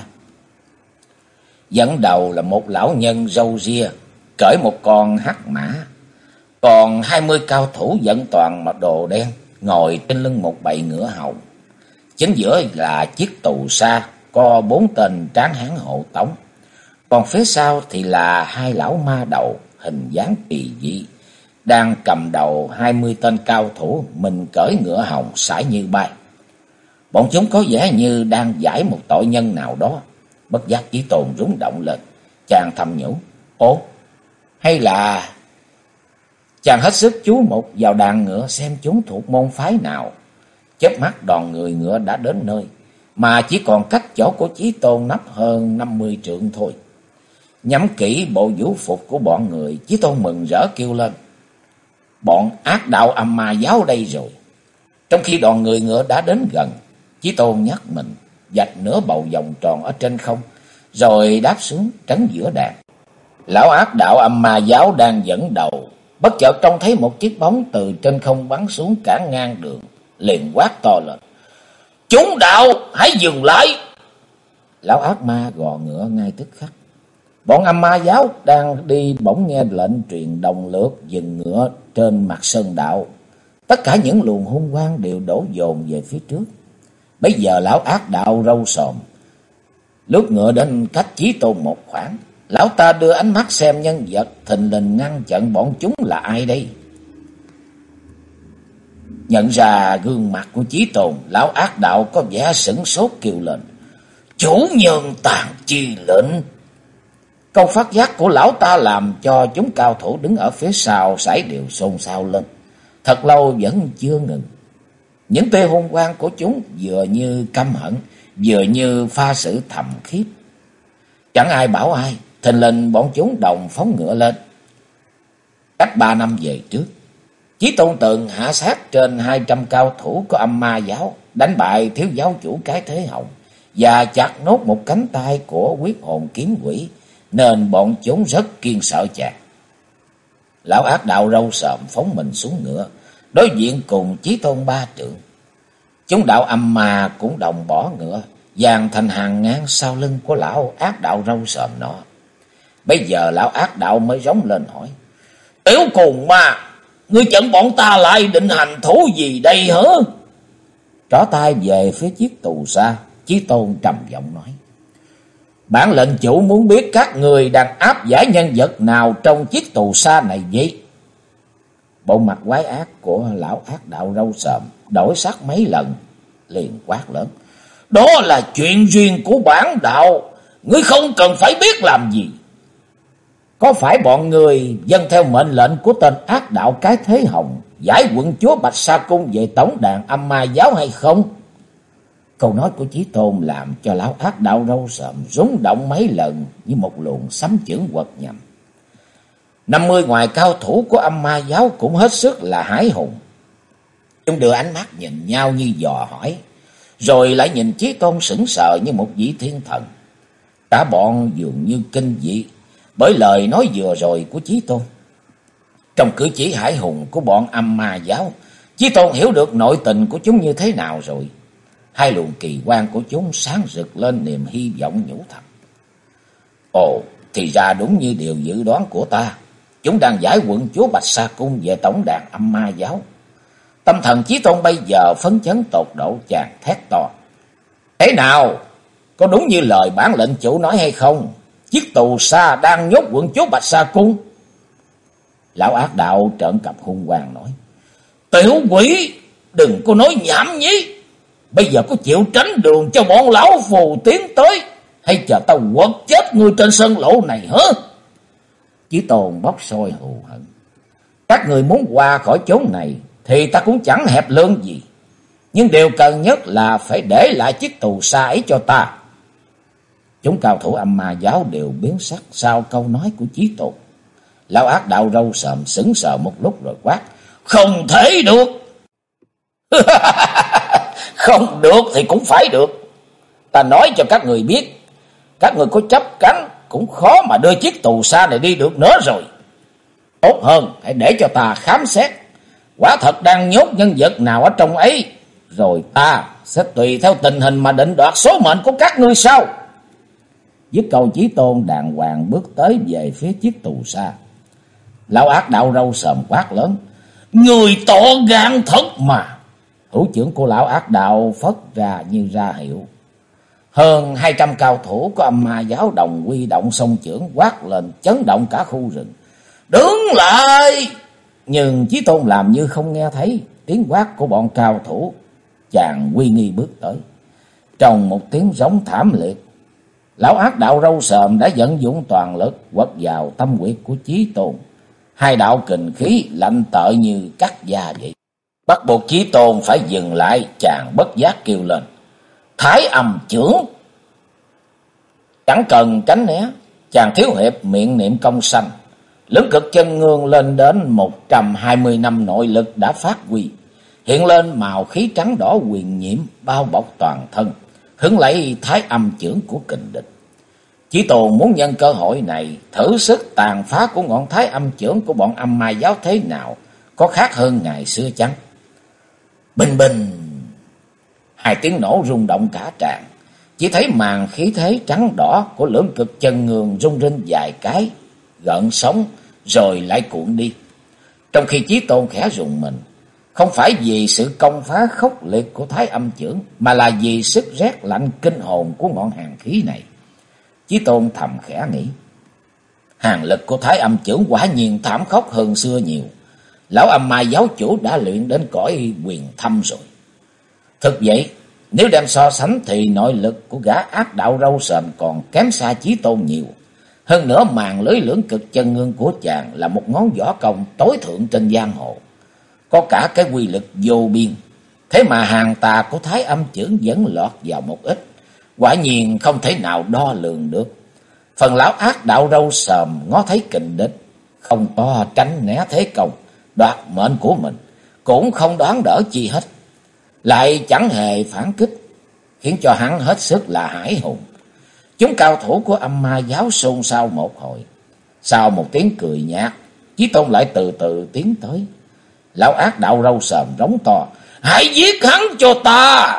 Dẫn đầu là một lão nhân râu ria, cởi một con hắc mã. Còn 20 cao thủ dẫn toàn mặc đồ đen, ngồi trên lưng một bầy ngựa hầu. Chính giữa là chiếc tù sa có 4 tên tráng hán hộ tống. Còn phía sau thì là 2 lão ma đầu hình dáng kỳ dị, đang cầm đầu 20 tên cao thủ, mình cưỡi ngựa hồng sải như bay. Bọn chúng có vẻ như đang giải một tội nhân nào đó. Bất giác Chí Tôn rúng động lên, chàng thầm nhủ: ố, hay là... Chàng hết sức chú mục vào đàn ngựa xem chúng thuộc môn phái nào. Chớp mắt đoàn người ngựa đã đến nơi, mà chỉ còn cách chỗ của Chí Tôn nấp hơn 50 trượng thôi. Nhắm kỹ bộ vũ phục của bọn người, Chí Tôn mừng rỡ kêu lên: bọn ác đạo âm ma giáo đây rồi. Trong khi đoàn người ngựa đã đến gần, Chí Tôn nhắc mình vạch nửa bầu vòng tròn ở trên không, rồi đáp xuống trấn giữa đàn. Lão ác đạo âm ma giáo đang dẫn đầu, bất chợt trông thấy một chiếc bóng từ trên không bắn xuống cản ngang đường, liền quát to lên: chúng đạo hãy dừng lại! Lão ác ma gò ngựa ngay tức khắc. Bọn âm ma giáo đang đi bỗng nghe lệnh truyền đồng lượt dừng ngựa trên mặt sơn đạo. Tất cả những luồng hung quang đều đổ dồn về phía trước. Bây giờ lão ác đạo râu sòm lướt ngựa đến cách Chí Tôn một khoảng. Lão ta đưa ánh mắt xem nhân vật thình lình ngăn chặn bọn chúng là ai đây. Nhận ra gương mặt của Chí Tôn, lão ác đạo có vẻ sửng sốt kêu lên: chủ nhân tàn chi lệnh! Câu phát giác của lão ta làm cho chúng cao thủ đứng ở phía sau sải đều xôn xao lên. Thật lâu vẫn chưa ngừng. Những tia hung quang của chúng vừa như căm hận, vừa như pha sự thầm khiếp. Chẳng ai bảo ai, thình lình bọn chúng đồng phóng ngựa lên. Cách 3 năm về trước, Chí Tôn từng hạ sát trên 200 cao thủ của âm ma giáo, đánh bại thiếu giáo chủ Cái Thế Hồng và chặt nốt một cánh tay của Quyết Hồn Kiếm Quỷ, nên bọn chúng rất kiêng sợ chàng. Lão ác đạo râu sợm phóng mình xuống ngựa, đối diện cùng Chí Tôn 3 trượng. Chúng đạo âm ma cũng đồng bỏ ngựa, dàn thành hàng ngang sau lưng của lão ác đạo râu sợm nọ. Bây giờ lão ác đạo mới rống lên hỏi: tiểu cùng ma, ngươi chặn bọn ta lại định hành thú gì đây hả? Trỏ tay về phía chiếc tù sa, Chí Tôn trầm giọng nói: bản lệnh chủ muốn biết các người đang áp giải nhân vật nào trong chiếc tù sa này vậy? Bộ mặt quái ác của lão ác đạo râu sợm đổi sắc mấy lần, liền quát lớn: đó là chuyện riêng của bản đạo, ngươi không cần phải biết làm gì. Có phải bọn người dâng theo mệnh lệnh của tên ác đạo Cái Thế Hồng giải quận chúa Bạch Sa Cung về tổng đàn âm ma giáo hay không? Câu nói của Chí Tôn làm cho lão ác đạo râu sợm rúng động mấy lần như một luồng sấm chưởng quật nhằm. 50 ngoài cao thủ của âm ma giáo cũng hết sức là hãi hùng. Chúng đưa ánh mắt nhìn nhau như dò hỏi, rồi lại nhìn Chí Tôn sững sờ như một vị thiên thần. Cả bọn dường như kinh dị bởi lời nói vừa rồi của Chí Tôn. Trong cử chỉ hãi hùng của bọn âm ma giáo, Chí Tôn hiểu được nội tình của chúng như thế nào rồi. Hai luồng kỳ quan của chúng sáng rực lên niềm hy vọng nhủ thầm: ồ, thì ra đúng như điều dự đoán của ta, chúng đang giải quận chúa Bạch Sa Cung về tổng đàn âm ma giáo. Tâm thần Chí Tôn bây giờ phấn chấn tột độ, chàng thét to: thế nào, có đúng như lời bản lệnh chủ nói hay không? Chiếc tù sa đang nhốt quận chúa Bạch Sa Cung. Lão ác đạo trợn cặp hung quang nói: tiểu quỷ, đừng có nói nhảm nhí. Bây giờ có chịu tránh đường cho bọn lão phù tiến tới, hay chờ tao quật chết ngươi trên sân lộ này hả? Chí Tôn bốc sôi hù hận: các người muốn qua khỏi chốn này thì ta cũng chẳng hẹp lương gì, nhưng điều cần nhất là phải để lại chiếc tù sa ấy cho ta. Chúng cao thủ âm ma giáo đều biến sắc sau câu nói của Chí Tôn. Lão ác đạo râu sợm sững sờ một lúc rồi quát: không thể được! Không được thì cũng phải được. Ta nói cho các người biết, các người có chấp cánh cũng khó mà đưa chiếc tù sa này đi được nữa rồi. Tốt hơn hãy để cho ta khám xét, quả thật đang nhốt nhân vật nào ở trong ấy, rồi ta sẽ tùy theo tình hình mà định đoạt số mệnh của các ngươi sau. Dứt câu, Chí Tôn đàng hoàng bước tới về phía chiếc tù sa. Lão ác đạo râu sờm quát lớn: người to gan thật mà, Hữu chưởng của lão ác đạo phất ra như ra hiệu. Hơn 200 cao thủ của âm ma giáo đồng quy động song chưởng quát lên chấn động cả khu rừng. Đứng lại! Nhưng Chí Tôn làm như không nghe thấy tiếng quát của bọn cao thủ. Chàng uy nghi bước tới. Trong một tiếng rống thảm liệt, lão ác đạo râu sờm đã vận dụng toàn lực quất vào tâm huyệt của Chí Tôn. Hai đạo kình khí lạnh tợi như cắt da vậy. Bắt buộc Chí Tôn phải dừng lại, chàng bất giác kêu lên. Thái âm chưởng! Chẳng cần tránh né, chàng thiếu hiệp miệng niệm công sanh. Lưỡng cực chân ngương lên đến 120 năm nội lực đã phát huy, hiện lên màu khí trắng đỏ huyền nhiễm bao bọc toàn thân, hứng lấy thái âm chưởng của kình địch. Chí Tôn muốn nhân cơ hội này thử sức tàn phá của ngọn thái âm chưởng của bọn âm ma giáo thế nào, có khác hơn ngày xưa chăng? Bình bình! Hai tiếng nổ rung động cả tràng. Chỉ thấy màn khí thế trắng đỏ của lưỡng cực chân ngương rung rinh vài cái, gợn sóng rồi lại cuộn đi. Trong khi Chí Tôn khẽ rùng mình, không phải vì sự công phá khốc liệt của thái âm chưởng, mà là vì sức rét lạnh kinh hồn của ngọn hàn khí này. Chí Tôn thầm khẽ nghĩ, hàn lực của thái âm chưởng quả nhiên thảm khốc hơn xưa nhiều. Lão âm ma giáo chủ đã luyện đến cõi quyền thâm rồi. Thực vậy, nếu đem so sánh thì nội lực của gã ác đạo râu sờm còn kém xa Chí Tôn nhiều. Hơn nữa màn lưới lưỡng cực chân ngương của chàng là một ngón võ công tối thượng trên giang hồ, có cả cái quy lực vô biên. Thế mà hàng tà của thái âm chưởng vẫn lọt vào một ít, quả nhiên không thể nào đo lường được. Phần lão ác đạo râu sờm ngó thấy kình địch, không to tránh né thế công đoạt mệnh của mình, cũng không đoán đỡ chi hết, lại chẳng hề phản kích, khiến cho hắn hết sức là hãi hùng. Chúng cao thủ của âm ma giáo xôn xao một hồi. Sau một tiếng cười nhạt, Chí Tôn lại từ từ tiến tới. Lão ác đạo râu sờm rống to, hãy giết hắn cho ta!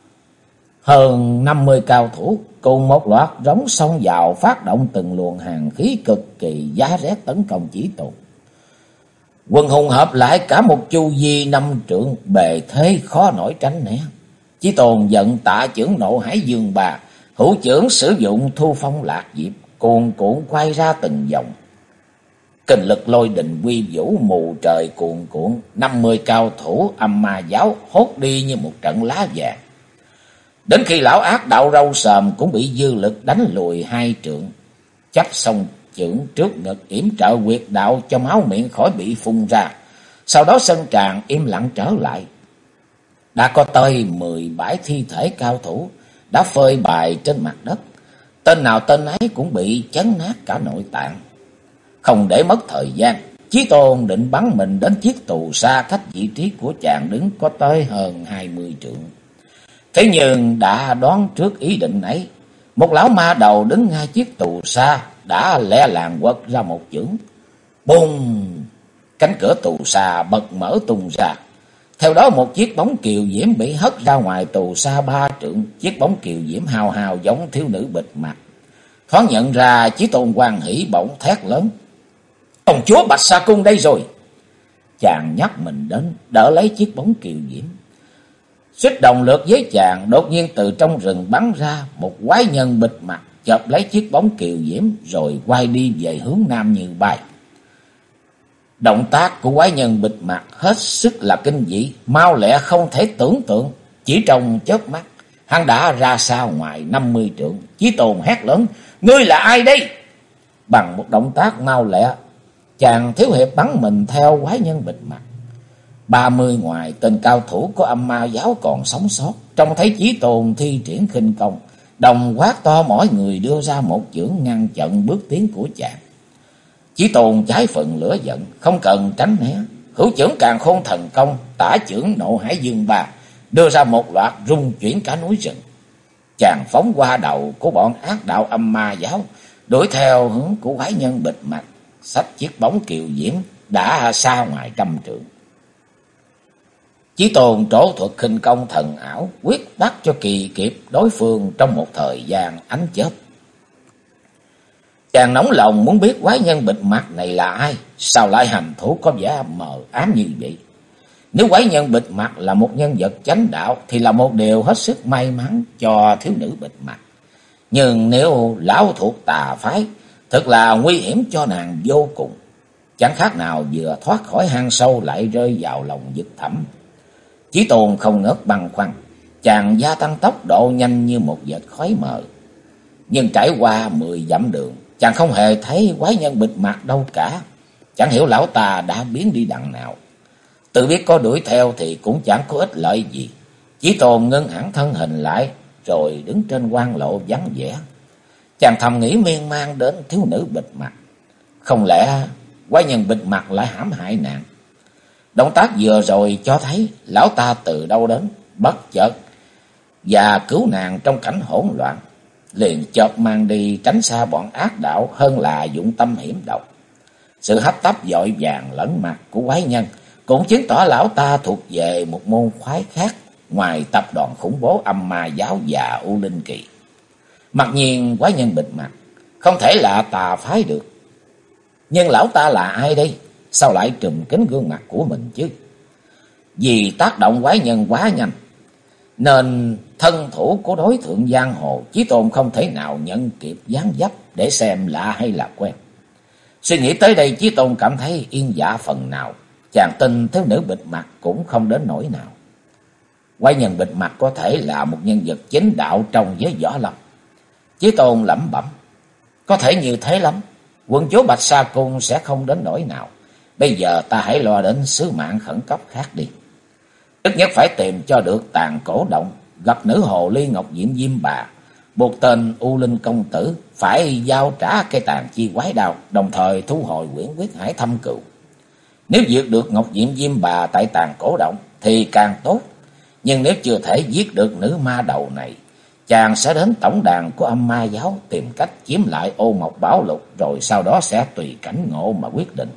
Hơn 50 cao thủ cùng một loạt rống xông vào, phát động từng luồng hàn khí cực kỳ giá rét tấn công Chí Tôn. Quân hùng hợp lại cả một chu vi 5 trượng, bề thế khó nổi tránh né. Chí Tôn giận tạ chưởng nộ hải dương bà, hữu chưởng sử dụng thu phong lạc diệp, cuồn cuộn quay ra từng vòng. Kình lực lôi đình quy vũ mù trời cuồn cuộn, 50 cao thủ âm ma giáo hốt đi như một trận lá vàng. Đến khi lão ác đạo râu sờm cũng bị dư lực đánh lùi 2 trượng, chắp song chưởng trước ngực yểm trợ huyệt đạo cho máu miệng khỏi bị phun ra. Sau đó sân tràng im lặng trở lại. Đã có tới 17 thi thể cao thủ đã phơi bày trên mặt đất, tên nào tên ấy cũng bị chấn nát cả nội tạng. Không để mất thời gian, Chí Tôn định bắn mình đến chiếc tù xa cách vị trí của chàng đứng có tới hơn 20 trượng. Thế nhưng đã đoán trước ý định ấy, một lão ma đầu đứng ngay chiếc tù xa đã lẹ làng quật ra một chưởng. Bùng! Cánh cửa tù xa bật mở tung ra. Theo đó một chiếc bóng kiều diễm bị hất ra ngoài tù xa 3 trượng. Chiếc bóng kiều diễm hào hào giống thiếu nữ bịt mặt. Thoáng nhận ra Chí Tôn hoan hỉ bỗng thét lớn, công chúa Bạch Sa Cung đây rồi! Chàng nhắc mình đến đỡ lấy chiếc bóng kiều diễm. Suýt đồng lượt với chàng, đột nhiên từ trong rừng bắn ra một quái nhân bịt mặt, chộp lấy chiếc bóng kiều diễm rồi quay đi về hướng nam như bay. Động tác của quái nhân bịt mặt hết sức là kinh dị, mau lẹ không thể tưởng tượng. Chỉ trong chớp mắt, hắn đã ra xa ngoài 50 trượng. Chí Tôn hét lớn, ngươi là ai đây? Bằng một động tác mau lẹ, chàng thiếu hiệp bắn mình theo quái nhân bịt mặt. 30 ngoài tên cao thủ của âm ma giáo còn sống sót, trông thấy Chí Tôn thi triển khinh công, đồng quát to mỗi người đưa ra một chưởng ngăn chặn bước tiến của chàng. Chí Tôn trái phần lửa giận, không cần tránh né, hữu chưởng càn khôn thần công, tả chưởng nộ hải dương bà, đưa ra một loạt rung chuyển cả núi rừng. Chàng phóng qua đầu của bọn ác đạo âm ma giáo, đuổi theo hướng của quái nhân bịt mặt, xách chiếc bóng kiều diễm đã xa ngoài 100 trượng. Chí Tôn trổ thuật khinh công thần ảo, quyết bắt cho kỳ kịp đối phương trong một thời gian ánh chớp. Chàng nóng lòng muốn biết quái nhân bịt mặt này là ai, sao lại hành thủ có vẻ mờ ám như vậy. Nếu quái nhân bịt mặt là một nhân vật chánh đạo thì là một điều hết sức may mắn cho thiếu nữ bịt mặt. Nhưng nếu lão thuộc tà phái, thật là nguy hiểm cho nàng vô cùng. Chẳng khác nào vừa thoát khỏi hang sâu lại rơi vào lòng vực thẳm. Chí Tôn không ngớt băn khoăn, chàng gia tăng tốc độ nhanh như một vệt khói mờ. Nhưng trải qua 10 dặm đường, chàng không hề thấy quái nhân bịt mặt đâu cả. Chẳng hiểu lão ta đã biến đi đằng nào. Tự biết có đuổi theo thì cũng chẳng có ích lợi gì. Chí Tôn ngưng hẳn thân hình lại, rồi đứng trên quan lộ vắng vẻ. Chàng thầm nghĩ miên man đến thiếu nữ bịt mặt. Không lẽ quái nhân bịt mặt lại hãm hại nàng? Động tác vừa rồi cho thấy lão ta từ đâu đến, bất chợt và cứu nàng trong cảnh hỗn loạn, liền chợt mang đi tránh xa bọn ác đạo hơn là dụng tâm hiểm độc. Sự hấp tấp vội vàng lẫn mặt của quái nhân cũng chứng tỏ lão ta thuộc về một môn phái khác ngoài tập đoàn khủng bố Âm Ma Giáo và U Linh Kỳ. Mặc nhiên quái nhân bịt mặt không thể là tà phái được. Nhưng lão ta là ai đây? Sao lại trùm kín gương mặt của mình chứ? Vì tác động quái nhân quá nhanh, nên thân thủ của đối thượng giang hồ Chí Tôn không thể nào nhận kịp dáng dấp để xem lạ hay là quen. Suy nghĩ tới đây, Chí Tôn cảm thấy yên dạ phần nào. Chàng tin thiếu nữ bịt mặt cũng không đến nỗi nào. Quái nhân bịt mặt có thể là một nhân vật chính đạo trong giới võ lâm. Chí Tôn lẩm bẩm, có thể như thế lắm, quận chúa Bạch Sa Cung sẽ không đến nỗi nào. Bây giờ ta hãy lo đến sứ mạng khẩn cấp khác đi. Ít nhất phải tìm cho được Tàn Cổ Động, gặp nữ hồ ly Ngọc Diệm Diêm Bà, buộc tên U Linh công tử phải giao trả cây tàn chi quái đao, đồng thời thu hồi quyển quyết hải thâm cừu. Nếu diệt được Ngọc Diệm Diêm Bà tại Tàn Cổ Động thì càng tốt. Nhưng nếu chưa thể giết được nữ ma đầu này, chàng sẽ đến tổng đàn của Âm Ma Giáo tìm cách chiếm lại Ô Mộc Bảo Lục, rồi sau đó sẽ tùy cảnh ngộ mà quyết định.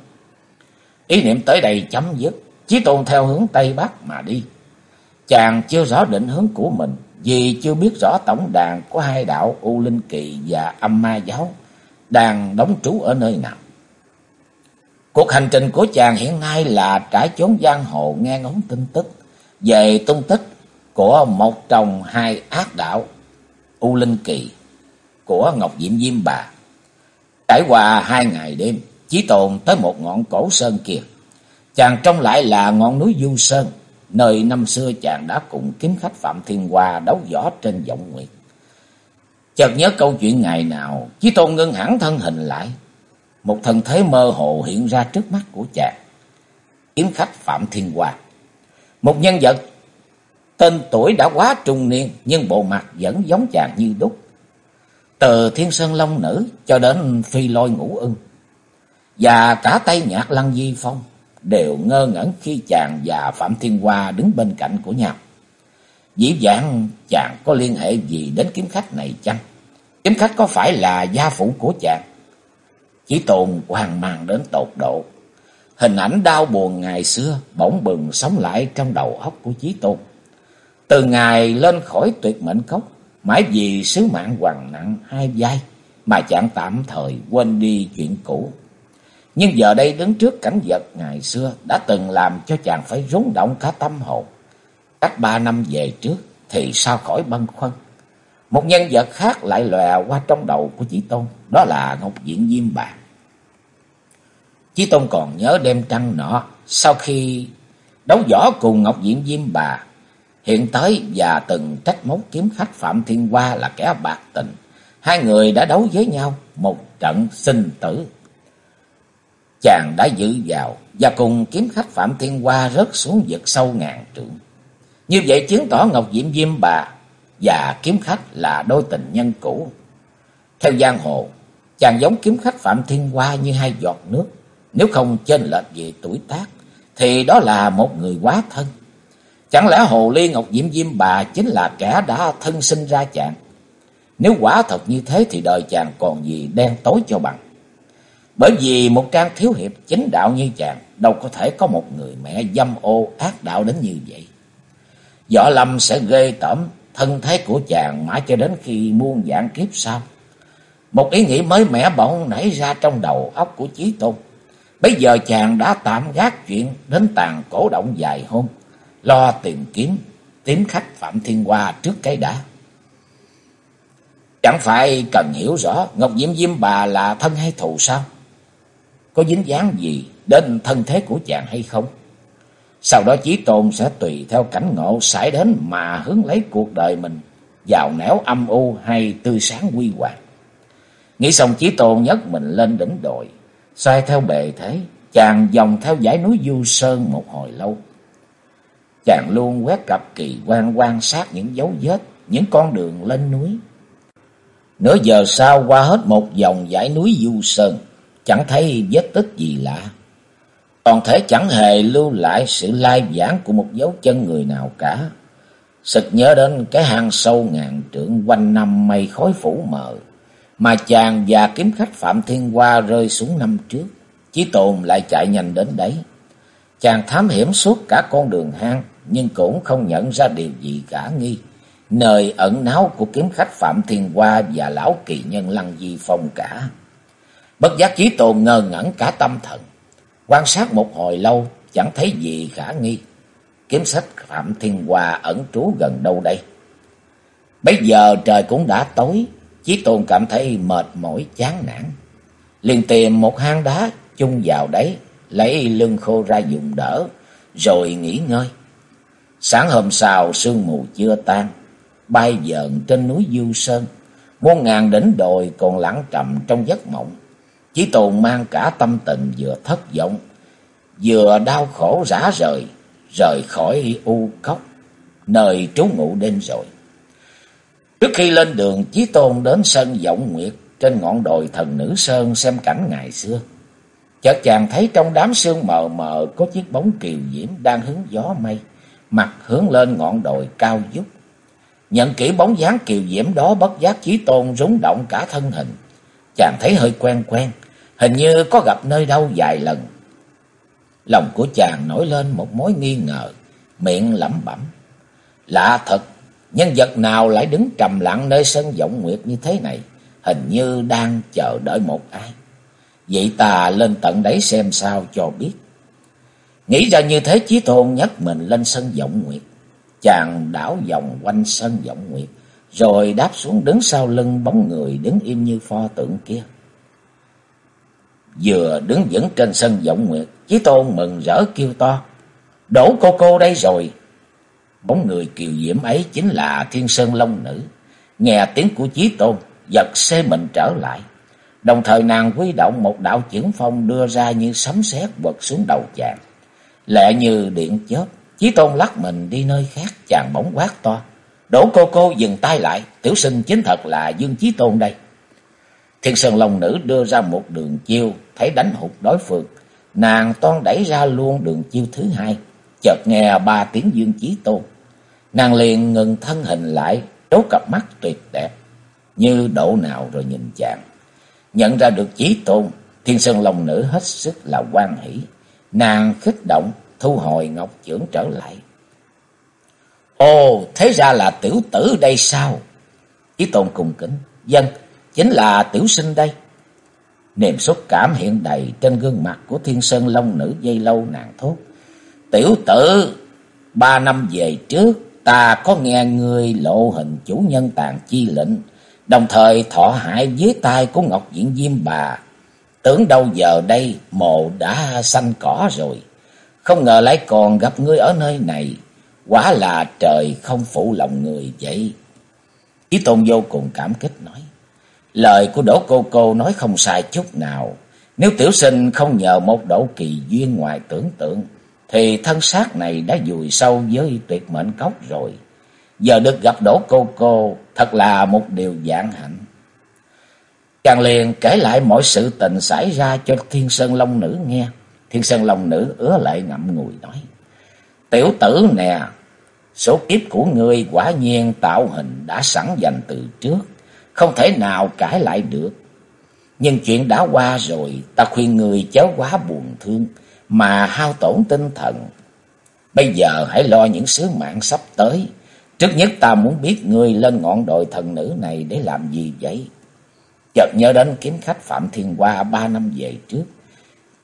Ý niệm tới đây chấm dứt, Chí Tôn theo hướng Tây Bắc mà đi. Chàng chưa rõ định hướng của mình, vì chưa biết rõ tổng đàn của hai đạo U Linh Kỳ và Âm Ma Giáo đang đóng trú ở nơi nào. Cuộc hành trình của chàng hiện nay là trải chốn giang hồ nghe ngóng tin tức về tung tích của một trong hai ác đạo U Linh Kỳ của Ngọc Diệm Diêm Bà. Trải qua 2 ngày đêm, Chí Tôn tới một ngọn cổ sơn kia. Chàng trông lại là ngọn núi Du Sơn, nơi năm xưa chàng đã cùng kiếm khách Phạm Thiên Hoa đấu võ trên vọng nguyệt. Chợt nhớ câu chuyện ngày nào, Chí Tôn ngưng hẳn thân hình lại. Một thân thế mơ hồ hiện ra trước mắt của chàng. Kiếm khách Phạm Thiên Hoa, một nhân vật tên tuổi đã quá trung niên, nhưng bộ mặt vẫn giống chàng như đúc. Từ Thiên Sơn Long Nữ cho đến Phi Lôi Ngũ Ưng và cả Tây Nhạc Lăng Di Phong đều ngơ ngẩn khi chàng và Phạm Thiên Hoa đứng bên cạnh của nhau. Dĩ vãng chàng có liên hệ gì đến kiếm khách này chăng? Kiếm khách có phải là gia phụ của chàng? Chí Tôn hoang mang đến tột độ. Hình ảnh đau buồn ngày xưa bỗng bừng sống lại trong đầu óc của Chí Tôn. Từ ngày lên khỏi Tuyệt Mệnh Cốc, mãi vì sứ mạng hoằng nặng 2 vai mà chàng tạm thời quên đi chuyện cũ. Nhưng giờ đây đứng trước cảnh vật ngày xưa đã từng làm cho chàng phải rung động cả tâm hồn. Cách 3 năm về trước thì sao khỏi băn khoăn. Một nhân vật khác lại lòe qua trong đầu của Chí Tôn, đó là Ngọc Diệm Diêm Bà. Chí Tôn còn nhớ đêm trăng nọ, sau khi đấu võ cùng Ngọc Diệm Diêm Bà, hiện tới và từng trách móc kiếm khách Phạm Thiên Hoa là kẻ bạc tình. Hai người đã đấu với nhau một trận sinh tử. Chàng đã dự vào và cùng kiếm khách Phạm Thiên Hoa rớt xuống vực sâu ngàn trượng. Như vậy chứng tỏ Ngọc Diệm Diêm Bà và kiếm khách là đôi tình nhân cũ. Theo giang hồ, chàng giống kiếm khách Phạm Thiên Hoa như 2 giọt nước. Nếu không chênh lệch về tuổi tác thì đó là một người quá thân. Chẳng lẽ hồ ly Ngọc Diệm Diêm Bà chính là kẻ đã thân sinh ra chàng? Nếu quả thật như thế thì đời chàng còn gì đen tối cho bằng. Bởi vì một trang thiếu hiệp chính đạo như chàng đâu có thể có một người mẹ dâm ô ác đạo đến như vậy. Võ lâm sẽ ghê tởm thân thế của chàng mãi cho đến khi muôn vạn kiếp sau. Một ý nghĩ mới mẻ bỗng nảy ra trong đầu óc của Chí Tôn. Bây giờ chàng đã tạm gác chuyện đến tàn cổ động vài hôm, lo tìm kiếm khách Phạm Thiên Hoa trước cái đã. Chẳng phải cần hiểu rõ Ngọc Diễm Diêm Bà là thân hay thù sao? Có dính dáng gì đến thân thế của chàng hay không? Sau đó Chí Tôn sẽ tùy theo cảnh ngộ sải đến mà hướng lấy cuộc đời mình vào nẻo âm u hay tươi sáng huy hoàng. Nghĩ xong Chí Tôn nhấc mình lên đỉnh đồi, xoay theo bề thế, chàng vòng theo dãy núi Du Sơn một hồi lâu. Chàng luôn quét cặp kỳ quan sát những dấu vết, những con đường lên núi. Nửa giờ sau qua hết một vòng dãy núi Du Sơn, chẳng thấy vết tích gì lạ. Toàn thể chẳng hề lưu lại sự lai vãng của một dấu chân người nào cả. Sực nhớ đến cái hang sâu ngàn trượng quanh năm mây khói phủ mờ, mà chàng và kiếm khách Phạm Thiên Hoa rơi xuống năm trước. Chí Tôn lại chạy nhanh đến đấy. Chàng thám hiểm suốt cả con đường hang, nhưng cũng không nhận ra điều gì khả nghi nơi ẩn náu của kiếm khách Phạm Thiên Hoa và lão kỳ nhân Lăng Di Phong cả. Bất giác Chí Tôn ngơ ngẩn cả tâm thần, quan sát một hồi lâu chẳng thấy gì khả nghi. Kiếm khách Phạm Thiên Hoa ẩn trú gần đâu đây? Bây giờ trời cũng đã tối, Chí Tôn cảm thấy mệt mỏi chán nản, liền tìm một hang đá chung vào đấy, lấy lưng khô ra dùng đỡ, rồi nghỉ ngơi. Sáng hôm sau sương mù chưa tan, bay vờn trên núi Du Sơn, muôn ngàn đỉnh đồi còn lặng trầm trong giấc mộng. Chí Tôn mang cả tâm tình vừa thất vọng, vừa đau khổ rã rời khỏi u cốc, nơi trú ngụ đêm rồi. Trước khi lên đường, Chí Tôn đến sân Vọng Nguyệt trên ngọn đồi Thần Nữ Sơn xem cảnh ngày xưa. Chợt chàng thấy trong đám sương mờ mờ có chiếc bóng kiều diễm đang hứng gió mây, mặt hướng lên ngọn đồi cao vút. Nhận kỹ bóng dáng kiều diễm đó, bất giác Chí Tôn rúng động cả thân hình. Chàng thấy hơi quen, hình như có gặp nơi đâu vài lần. Lòng của chàng nổi lên một mối nghi ngờ, miệng lẩm bẩm: lạ thật, nhân vật nào lại đứng trầm lặng nơi sân Vọng Nguyệt như thế này, hình như đang chờ đợi một ai. Vậy ta lên tận đấy xem sao cho biết. Nghĩ ra như thế, Chí Tôn nhấc mình lên sân Vọng Nguyệt. Chàng đảo vòng quanh sân Vọng Nguyệt, rồi đáp xuống đứng sau lưng bóng người đứng im như pho tượng kia. Vừa đứng vững trên sân Vọng Nguyệt, Chí Tôn mừng rỡ kêu to: Đỗ cô đây rồi! Bóng người kiều diễm ấy chính là Thiên Sơn Long Nữ. Nghe tiếng của Chí Tôn, giật xê mình trở lại. Đồng thời nàng huy động một đạo chưởng phong đưa ra như sấm sét quật xuống đầu chàng. Lẹ như điện chớp, Chí Tôn lắc mình đi nơi khác. Chàng bỗng quát to: Đỗ cô dừng tay lại, tiểu sinh chính thật là Dương Chí Tôn đây. Thiên Sơn Long Nữ đưa ra một đường chiêu, thấy đánh hụt đối phương, nàng toan đẩy ra luôn đường chiêu thứ hai. Chợt nghe 3 tiếng Dương Chí Tôn, nàng liền ngừng thân hình lại, đố cặp mắt tuyệt đẹp như độ nào rồi nhìn chàng. Nhận ra được Chí Tôn, Thiên Sơn Long Nữ hết sức là hoan hỉ. Nàng kích động thu hồi ngọc chưởng trở lại. Ồ, thế ra là tiểu tử đây sao? Chí Tôn cung kính: Dân, chính là tiểu sinh đây. Niềm xúc cảm hiện đầy trên gương mặt của Thiên Sơn Long Nữ, giây lâu nàng thốt: Tiểu tử, 3 năm về trước, ta có nghe ngươi lộ hình chủ nhân Tàn Chi lệnh, đồng thời thọ hại dưới tay của Ngọc Diện Diêm Bà. Tưởng đâu giờ đây mồ đã xanh cỏ rồi, không ngờ lại còn gặp ngươi ở nơi này. Quả là trời không phụ lòng người vậy. Chí Tôn vô cùng cảm kích nói: Lời của Đỗ cô nói không sai chút nào. Nếu tiểu sinh không nhờ một độ kỳ duyên ngoài tưởng tượng, thì thân xác này đã vùi sâu với tuyệt mệnh cốc rồi. Giờ được gặp Đỗ cô thật là một điều vạn hạnh. Chàng liền kể lại mọi sự tình xảy ra cho Thiên Sơn Long Nữ nghe. Thiên Sơn Long Nữ ứa lệ ngậm ngùi nói: Tiểu tử nè, số kiếp của ngươi quả nhiên tạo hình đã sẵn dành từ trước, không thể nào cãi lại được. Nhưng chuyện đã qua rồi, ta khuyên ngươi chớ quá buồn thương mà hao tổn tinh thần. Bây giờ hãy lo những sứ mạng sắp tới. Trước nhất ta muốn biết ngươi lên ngọn đồi thần nữ này để làm gì vậy? Chợt nhớ đến kiếm khách Phạm Thiên Hoa 3 năm về trước,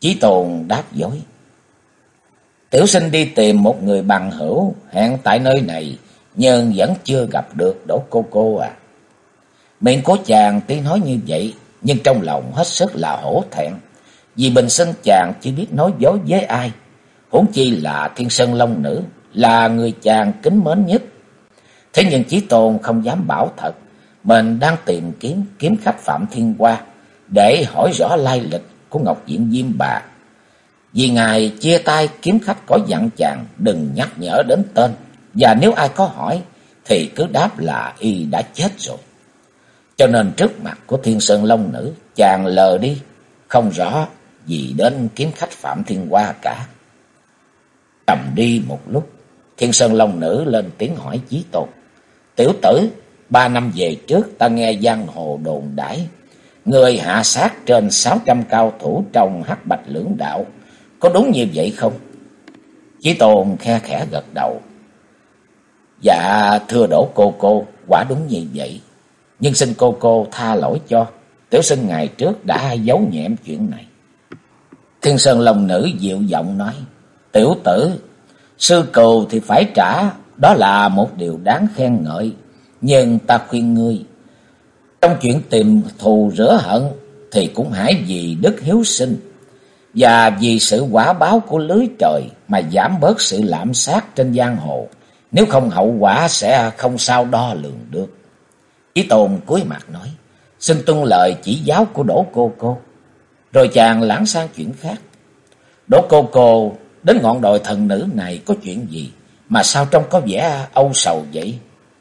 Chí Tôn đáp dối: Tiểu sinh đi tìm một người bằng hữu, hẹn tại nơi này, nhưng vẫn chưa gặp được Đỗ cô à. Miệng của chàng tuy nói như vậy, nhưng trong lòng hết sức là hổ thẹn, vì bình sinh chàng chỉ biết nói dối với ai, huống chi là Thiên Sơn Long Nữ, là người chàng kính mến nhất. Thế nhưng Chí Tôn không dám bảo thật, mình đang tìm kiếm kiếm khách Phạm Thiên Hoa, để hỏi rõ lai lịch của Ngọc Diện Diêm Bà. Vì ngài chia tay kiếm khách có dặn chàng đừng nhắc nhở đến tên, và nếu ai có hỏi thì cứ đáp là y đã chết rồi. Cho nên trước mặt của Thiên Sơn Long Nữ, chàng lờ đi, không rõ gì đến kiếm khách Phạm Thiên Hoa cả. Trầm đi một lúc, Thiên Sơn Long Nữ lên tiếng hỏi Chí Tôn: Tiểu tử, 3 năm về trước ta nghe giang hồ đồn đãi, người hạ sát trên 600 cao thủ trong Hắc Bạch Lưỡng Đạo, có đúng như vậy không? Chí Tôn khe khẽ gật đầu: Dạ thưa Đỗ cô, quả đúng như vậy. Nhưng xin cô tha lỗi cho, tiểu sinh ngày trước đã giấu nhẹm chuyện này. Thiên Sơn Long Nữ dịu giọng nói: Tiểu tử, sư cừu thì phải trả, đó là một điều đáng khen ngợi. Nhưng ta khuyên ngươi, trong chuyện tìm thù rửa hận thì cũng hãy vì đức hiếu sinh và vì sự quả báo của lưới trời mà giảm bớt sự lạm sát trên giang hồ, nếu không hậu quả sẽ không sao đo lường được. Chí Tôn cúi mặt nói: Xin tuân lời chỉ giáo của Đỗ cô. Rồi chàng lãng sang chuyện khác: Đỗ cô đến ngọn đồi thần nữ này có chuyện gì mà sao trông có vẻ âu sầu vậy?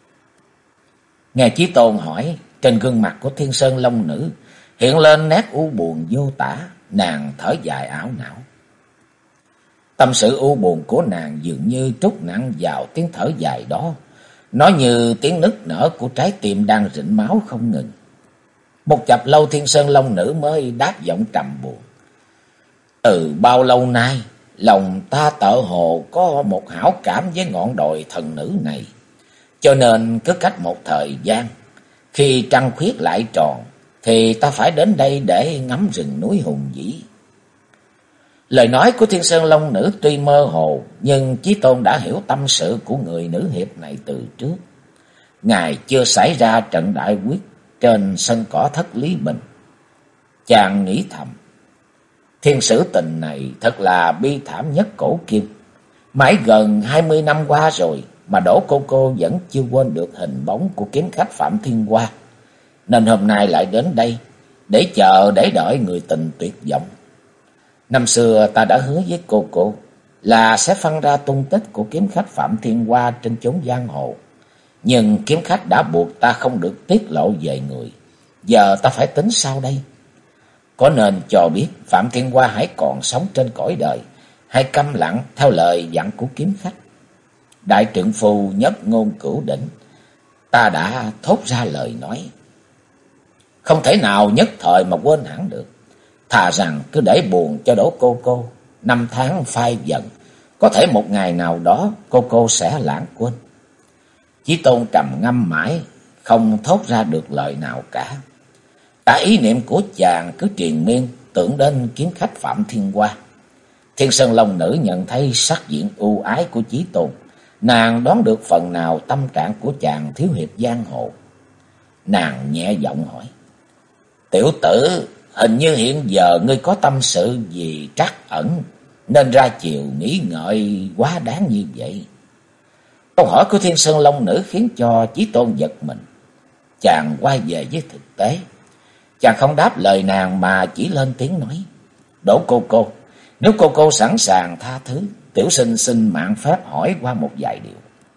Nghe Chí Tôn hỏi, trên gương mặt của Thiên Sơn Long Nữ hiện lên nét u buồn vô tả, nàng thở dài ảo não. Tâm sự u buồn của nàng dường như trút nặng vào tiếng thở dài đó, nó như tiếng nức nở của trái tim đang rịn máu không ngừng. Một chập lâu Thiên Sơn Long Nữ mới đáp giọng trầm buồn: Từ bao lâu nay, lòng ta tựa hồ có một hảo cảm với ngọn đồi thần nữ này, cho nên cứ cách một thời gian, khi trăng khuyết lại tròn, thì ta phải đến đây để ngắm rừng núi hùng vĩ. Lời nói của Thiên Sơn Long Nữ tuy mơ hồ, nhưng Chí Tôn đã hiểu tâm sự của người nữ hiệp này từ trước. Ngày chưa xảy ra trận đại quyết trên sân cỏ Thất Lý Bình, chàng nghĩ thầm: Thiên sử tình này thật là bi thảm nhất cổ kim. Mãi gần 20 năm qua rồi mà Đỗ cô vẫn chưa quên được hình bóng của kiếm khách Phạm Thiên Hoa, nên hôm nay lại đến đây để chờ để đợi người tình tuyệt vọng. Năm xưa ta đã hứa với cô là sẽ phân ra tung tích của kiếm khách Phạm Thiên Hoa trên chốn giang hồ, nhưng kiếm khách đã buộc ta không được tiết lộ về người. Giờ ta phải tính sao đây? Có nên cho biết Phạm Thiên Hoa hãy còn sống trên cõi đời, hay câm lặng theo lời dặn của kiếm khách? Đại trượng phu nhất ngôn cửu đỉnh, ta đã thốt ra lời nói, không thể nào nhất thời mà quên hẳn được. Thà rằng cứ để buồn cho Đỗ cô, năm tháng phai dần, có thể một ngày nào đó cô sẽ lãng quên. Chí Tôn trầm ngâm mãi, không thốt ra được lời nào cả. Cả ý niệm của chàng cứ triền miên tưởng đến kiếm khách Phạm Thiên Hoa. Thiên Sơn Long Nữ nhận thấy sắc diện ưu ái của Chí Tôn, nàng đoán được phần nào tâm trạng của chàng thiếu hiệp giang hồ. Nàng nhẹ giọng hỏi: Tiểu tử, hình như hiện giờ ngươi có tâm sự gì trắc ẩn, nên ra chiều nghĩ ngợi quá đáng như vậy. Câu hỏi của Thiên Sơn Long Nữ khiến cho Chí Tôn giật mình. Chàng quay về với thực tế. Chàng không đáp lời nàng mà chỉ lên tiếng nói: Đỗ cô, nếu cô sẵn sàng tha thứ, tiểu sinh xin mạn phép hỏi qua một vài điều.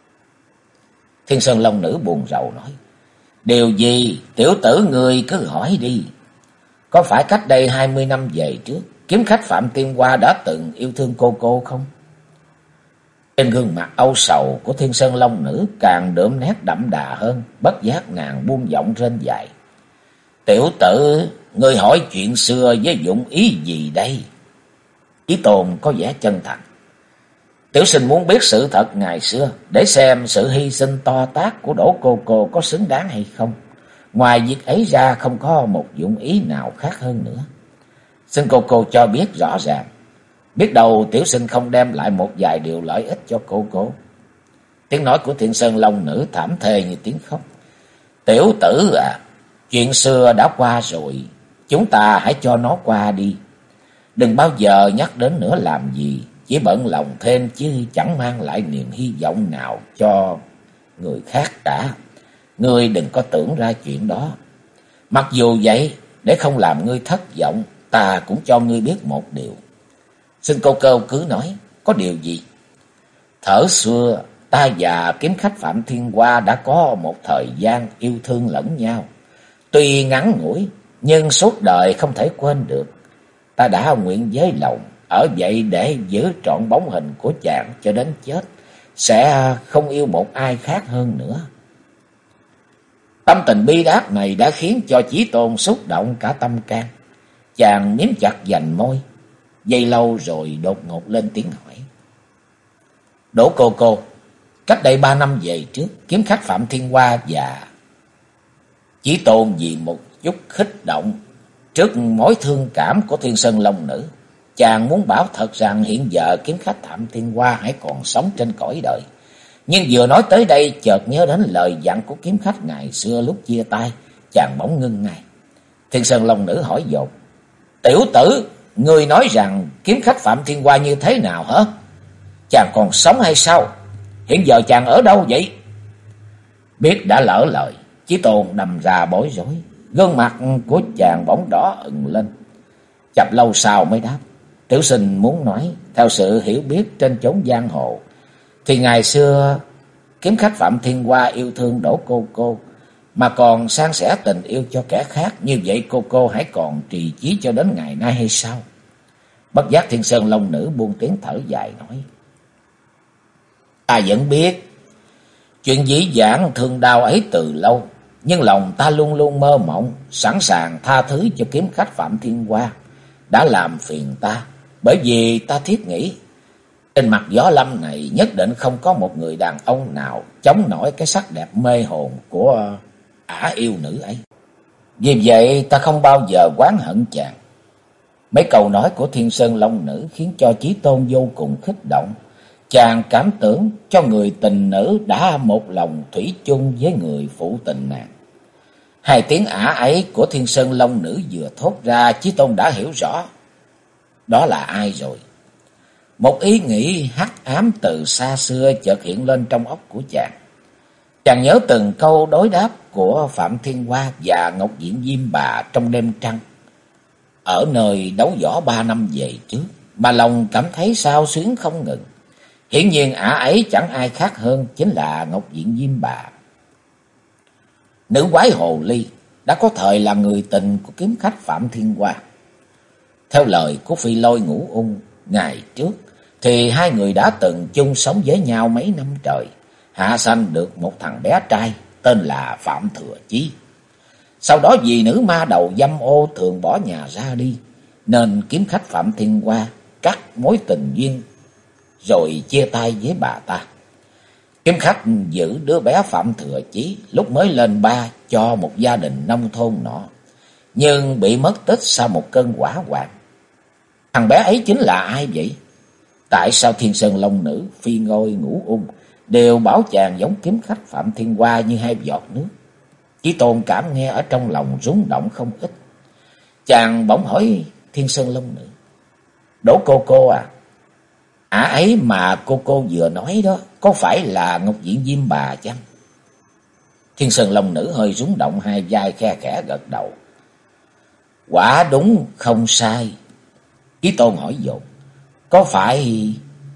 Thiên Sơn Long Nữ buồn rầu nói: Điều gì, tiểu tử ngươi cứ hỏi đi. Có phải cách đây 20 năm về trước, kiếm khách Phạm Thiên Hoa đã từng yêu thương cô không? Trên gương mặt âu sầu của Thiên Sơn Long Nữ càng đượm nét đậm đà hơn, bất giác nàng buông giọng rên dài: Tiểu tử, ngươi hỏi chuyện xưa với dụng ý gì đây? Chí Tôn có vẻ chân thành: Tiểu sinh muốn biết sự thật ngày xưa, để xem sự hy sinh to tát của Đỗ cô có xứng đáng hay không. Ngoài việc ấy ra không có một dụng ý nào khác hơn nữa. Xin cô cho biết rõ ràng. Biết đâu tiểu sinh không đem lại một vài điều lợi ích cho cô. Tiếng nói của Thiên Sơn Long Nữ thảm thê như tiếng khóc. Tiểu tử à, chuyện xưa đã qua rồi, chúng ta hãy cho nó qua đi. Đừng bao giờ nhắc đến nữa làm gì, chỉ bận lòng thêm chứ chẳng mang lại niềm hy vọng nào cho người khác cả. Ngươi đừng có tưởng ra chuyện đó. Mặc dù vậy, để không làm ngươi thất vọng, ta cũng cho ngươi biết một điều. Xin cô cứ nói, có điều gì? Thuở xưa, ta và kiếm khách Phạm Thiên Hoa đã có một thời gian yêu thương lẫn nhau. Tuy ngắn ngủi, nhưng suốt đời không thể quên được. Ta đã nguyện với lòng, ở vậy để giữ trọn bóng hình của chàng cho đến chết, sẽ không yêu một ai khác hơn nữa. Tâm tình bi đát này đã khiến cho Chí Tôn xúc động cả tâm can. Chàng miếm chặt vành môi, giây lâu rồi đột ngột lên tiếng hỏi. Đỗ cô, cách đây 3 năm về trước, kiếm khách Phạm Thiên Hoa và Chí Tôn vì một chút khích động trước mối thương cảm của Thiên Sơn Long Nữ, chàng muốn bảo thật rằng hiện giờ kiếm khách Phạm Thiên Hoa hãy còn sống trên cõi đời. Nhưng vừa nói tới đây chợt nhớ đến lời dặn của kiếm khách ngày xưa lúc chia tay, chàng bỗng ngưng ngay. Thiên Sơn Long Nữ hỏi dồn. Tiểu tử, ngươi nói rằng kiếm khách Phạm Thiên Hoa như thế nào hả? Chàng còn sống hay sao? Hiện giờ chàng ở đâu vậy? Biết đã lỡ lời, Chí Tôn đâm ra bối rối. Gương mặt của chàng bỗng đỏ ửng lên. Chập lâu sau mới đáp. Tiểu sinh muốn nói, theo sự hiểu biết trên chốn giang hồ, thì ngày xưa kiếm khách Phạm Thiên Hoa yêu thương Đỗ cô, mà còn san sẻ tình yêu cho kẻ khác. Như vậy cô hãy còn trì chí cho đến ngày nay hay sao? Bất giác Thiên Sơn Long Nữ buông tiếng thở dài nói. Ta vẫn biết chuyện dĩ vãng thương đau ấy từ lâu, nhưng lòng ta luôn luôn mơ mộng, sẵn sàng tha thứ cho kiếm khách Phạm Thiên Hoa đã làm phiền ta. Bởi vì ta thiết nghĩ trên mặt gió lâm này nhất định không có một người đàn ông nào chống nổi cái sắc đẹp mê hồn của ả yêu nữ ấy. Vì vậy ta không bao giờ oán hận chàng. Mấy câu nói của Thiên Sơn Long Nữ khiến cho Chí Tôn vô cùng kích động. Chàng cảm tưởng cho người tình nữ đã một lòng thủy chung với người phụ tình nàng. Hai tiếng ả ấy của Thiên Sơn Long Nữ vừa thốt ra, Chí Tôn đã hiểu rõ đó là ai rồi. Một ý nghĩ hắc ám từ xa xưa chợt hiện lên trong óc của chàng. Chàng nhớ từng câu đối đáp của Phạm Thiên Hoa và Ngọc Diện Diêm Bà trong đêm trăng ở nơi đấu võ 3 năm về trước, mà lòng cảm thấy xao xuyến không ngừng. Hiển nhiên ả ấy chẳng ai khác hơn chính là Ngọc Diện Diêm Bà, nữ quái hồ ly đã có thời là người tình của kiếm khách Phạm Thiên Hoa. Theo lời của Phi Lôi Ngũ Ung ngày trước, thì hai người đã từng chung sống với nhau mấy năm trời, hạ sanh được một thằng bé trai tên là Phạm Thừa Chí. Sau đó vì nữ ma đầu dâm ô thường bỏ nhà ra đi, nên kiếm khách Phạm Thiên Hoa cắt mối tình duyên rồi chia tay với bà ta. Kiếm khách giữ đứa bé Phạm Thừa Chí lúc mới lên ba cho một gia đình nông thôn nọ, nhưng bị mất tích sau một cơn hỏa hoạn. Thằng bé ấy chính là ai vậy? Tại sao Thiên Sơn Long Nữ, Phi Ngôi, Ngũ Ung đều bảo chàng giống kiếm khách Phạm Thiên Hoa như hai giọt nước? Chí Tôn cảm nghe ở trong lòng rung động không ít. Chàng bỗng hỏi Thiên Sơn Long Nữ. Đỗ cô à, ả ấy mà cô vừa nói đó, có phải là Ngọc Diện Diêm Bà chăng? Thiên Sơn Long Nữ hơi rung động hai vai khe khẽ gật đầu. Quả đúng không sai. Chí Tôn hỏi dồn. Có phải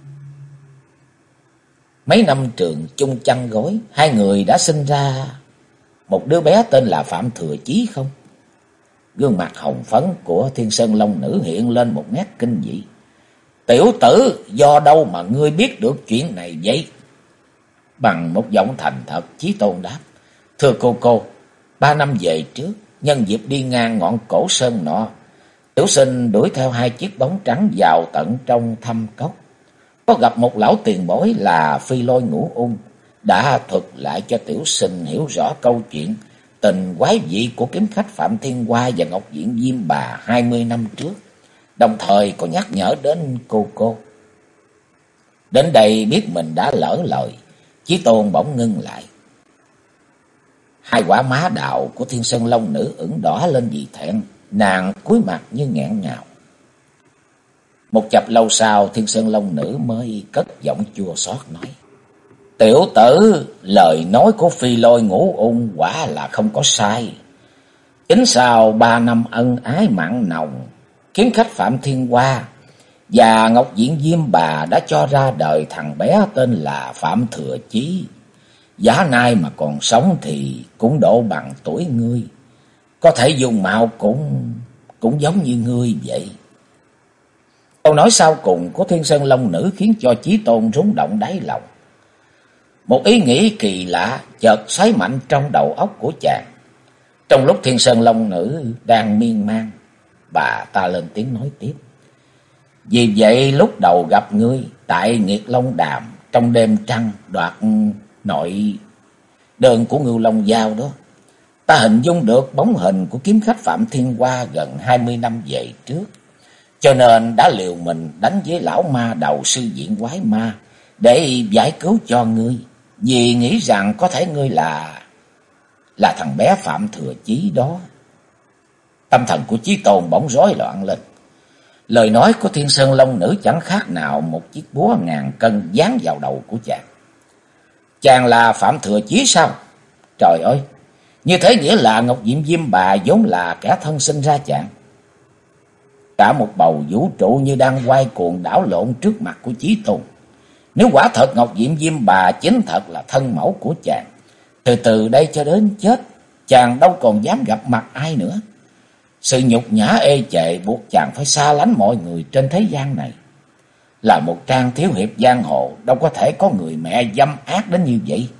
mấy năm trường chung chăn gối, hai người đã sinh ra một đứa bé tên là Phạm Thừa Chí không? Gương mặt hồng phấn của Thiên Sơn Long Nữ hiện lên một nét kinh dị. Tiểu tử, do đâu mà ngươi biết được chuyện này vậy? Bằng một giọng thành thật, Chí Tôn đáp. Thưa cô, 3 năm về trước, nhân dịp đi ngang ngọn cổ sơn nọ, tiểu sinh đuổi theo hai chiếc bóng trắng vào tận trong thâm cốc. Có gặp một lão tiền bối là Phi Lôi Ngũ Ung, đã thuật lại cho tiểu sinh hiểu rõ câu chuyện tình quái dị của kiếm khách Phạm Thiên Hoa và Ngọc Diện Diêm Bà 20 năm trước. đồng thời có nhắc nhở đến cô. Đến đây biết mình đã lỡ lời, Chí Tôn bỗng ngưng lại. Hai quả má đào của Thiên Sơn Long Nữ ửng đỏ lên vì thẹn, nàng cúi mặt như nghẹn ngào. Một chập lâu sau, Thiên Sơn Long Nữ mới cất giọng chua xót nói: Tiểu tử, lời nói của Phi Lôi Ngũ Ung quả là không có sai. Chính sau 3 năm ân ái mặn nồng, kiếm khách Phạm Thiên Hoa và Ngọc Diện Diêm Bà đã cho ra đời thằng bé tên là Phạm Thừa Chí. Giá nay mà còn sống thì cũng độ bằng tuổi ngươi, có thể dùng mạo cũng giống như ngươi vậy. Câu nói sau cùng của Thiên Sơn Long Nữ khiến cho Chí Tôn rung động đáy lòng. Một ý nghĩ kỳ lạ chợt xoáy mạnh trong đầu óc của chàng. Trong lúc Thiên Sơn Long Nữ đang miên man, bà ta lên tiếng nói tiếp: Vì vậy lúc đầu gặp ngươi tại Nghiệt Long Đàm, trong đêm trăng đoạt nội đơn của Ngưu Long Giao đó, ta hình dung được bóng hình của kiếm khách Phạm Thiên Hoa gần 20 năm về trước, cho nên đã liều mình đánh với lão ma đầu sư diện quái ma để giải cứu cho ngươi, vì nghĩ rằng có thể ngươi là thằng bé Phạm Thừa Chí đó. Tâm thần của Chí Tôn bỗng rối loạn lên. Lời nói của Thiên Sơn Long Nữ chẳng khác nào một chiếc búa ngàn cân giáng vào đầu của chàng. Chàng là Phạm Thừa Chí sao? Trời ơi, như thế nghĩa là Ngọc Diệm Diêm Bà vốn là kẻ thân sinh ra chàng. Cả một bầu vũ trụ như đang quay cuồng đảo lộn trước mặt của Chí Tôn. Nếu quả thật Ngọc Diệm Diêm Bà chính thật là thân mẫu của chàng, từ đây cho đến chết, chàng đâu còn dám gặp mặt ai nữa. Sự nhục nhã ê chệ buộc chàng phải xa lánh mọi người trên thế gian này. Là một trang thiếu hiệp giang hồ, đâu có thể có người mẹ dâm ác đến như vậy.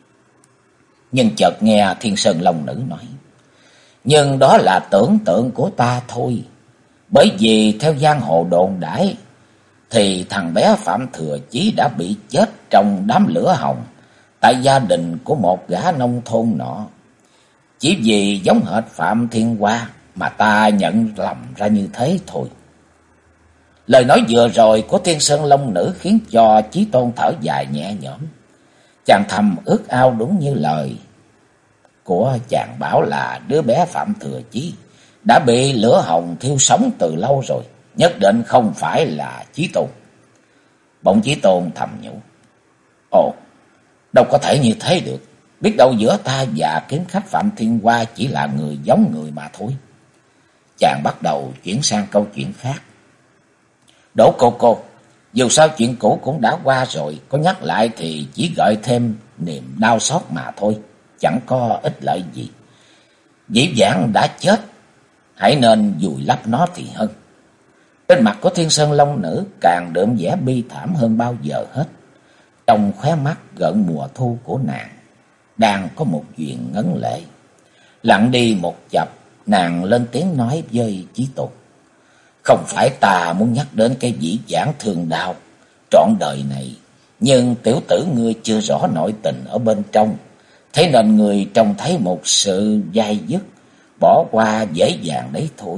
Nhưng chợt nghe Thiên Sơn Long Nữ nói: Nhưng đó là tưởng tượng của ta thôi. Bởi vì theo giang hồ đồn đãi thì thằng bé Phạm Thừa Chí đã bị chết trong đám lửa hồng tại gia đình của một gã nông thôn nọ. Chỉ vì giống hệt Phạm Thiên Hoa mà ta nhận lầm ra như thế thôi. Lời nói vừa rồi của Thiên Sơn Long Nữ khiến cho Chí Tôn thở dài nhẹ nhõm. Chàng thầm ước ao đúng như lời của chàng bảo là đứa bé Phạm Thừa Chí đã bị lửa hồng thiêu sống từ lâu rồi, nhất định không phải là Chí Tôn. Bỗng Chí Tôn thầm nhủ: Ồ, đâu có thể như thế được. Biết đâu giữa ta và kiếm khách Phạm Thiên Hoa chỉ là người giống người mà thôi. Chàng bắt đầu chuyển sang câu chuyện khác. Đỗ cô, dù sao chuyện cũ cũng đã qua rồi, có nhắc lại thì chỉ gợi thêm niềm đau xót mà thôi, chẳng có ích lợi gì. Dĩ vãng đã chết, hãy nên vùi lấp nó thì hơn. Trên mặt của Thiên Sơn Long Nữ càng đượm vẻ bi thảm hơn bao giờ hết. Trong khóe mắt gợn mùa thu của nàng đang có một chuyện ngấn lệ. Lặng đi một chập, nàng lên tiếng nói với Chí Tôn: Không phải ta muốn nhắc đến cái dĩ vãng thương đau trọn đời này, nhưng tiểu tử ngươi chưa rõ nội tình ở bên trong, thế nên ngươi trông thấy một sự dai dứt, bỏ qua dễ dàng đấy thôi.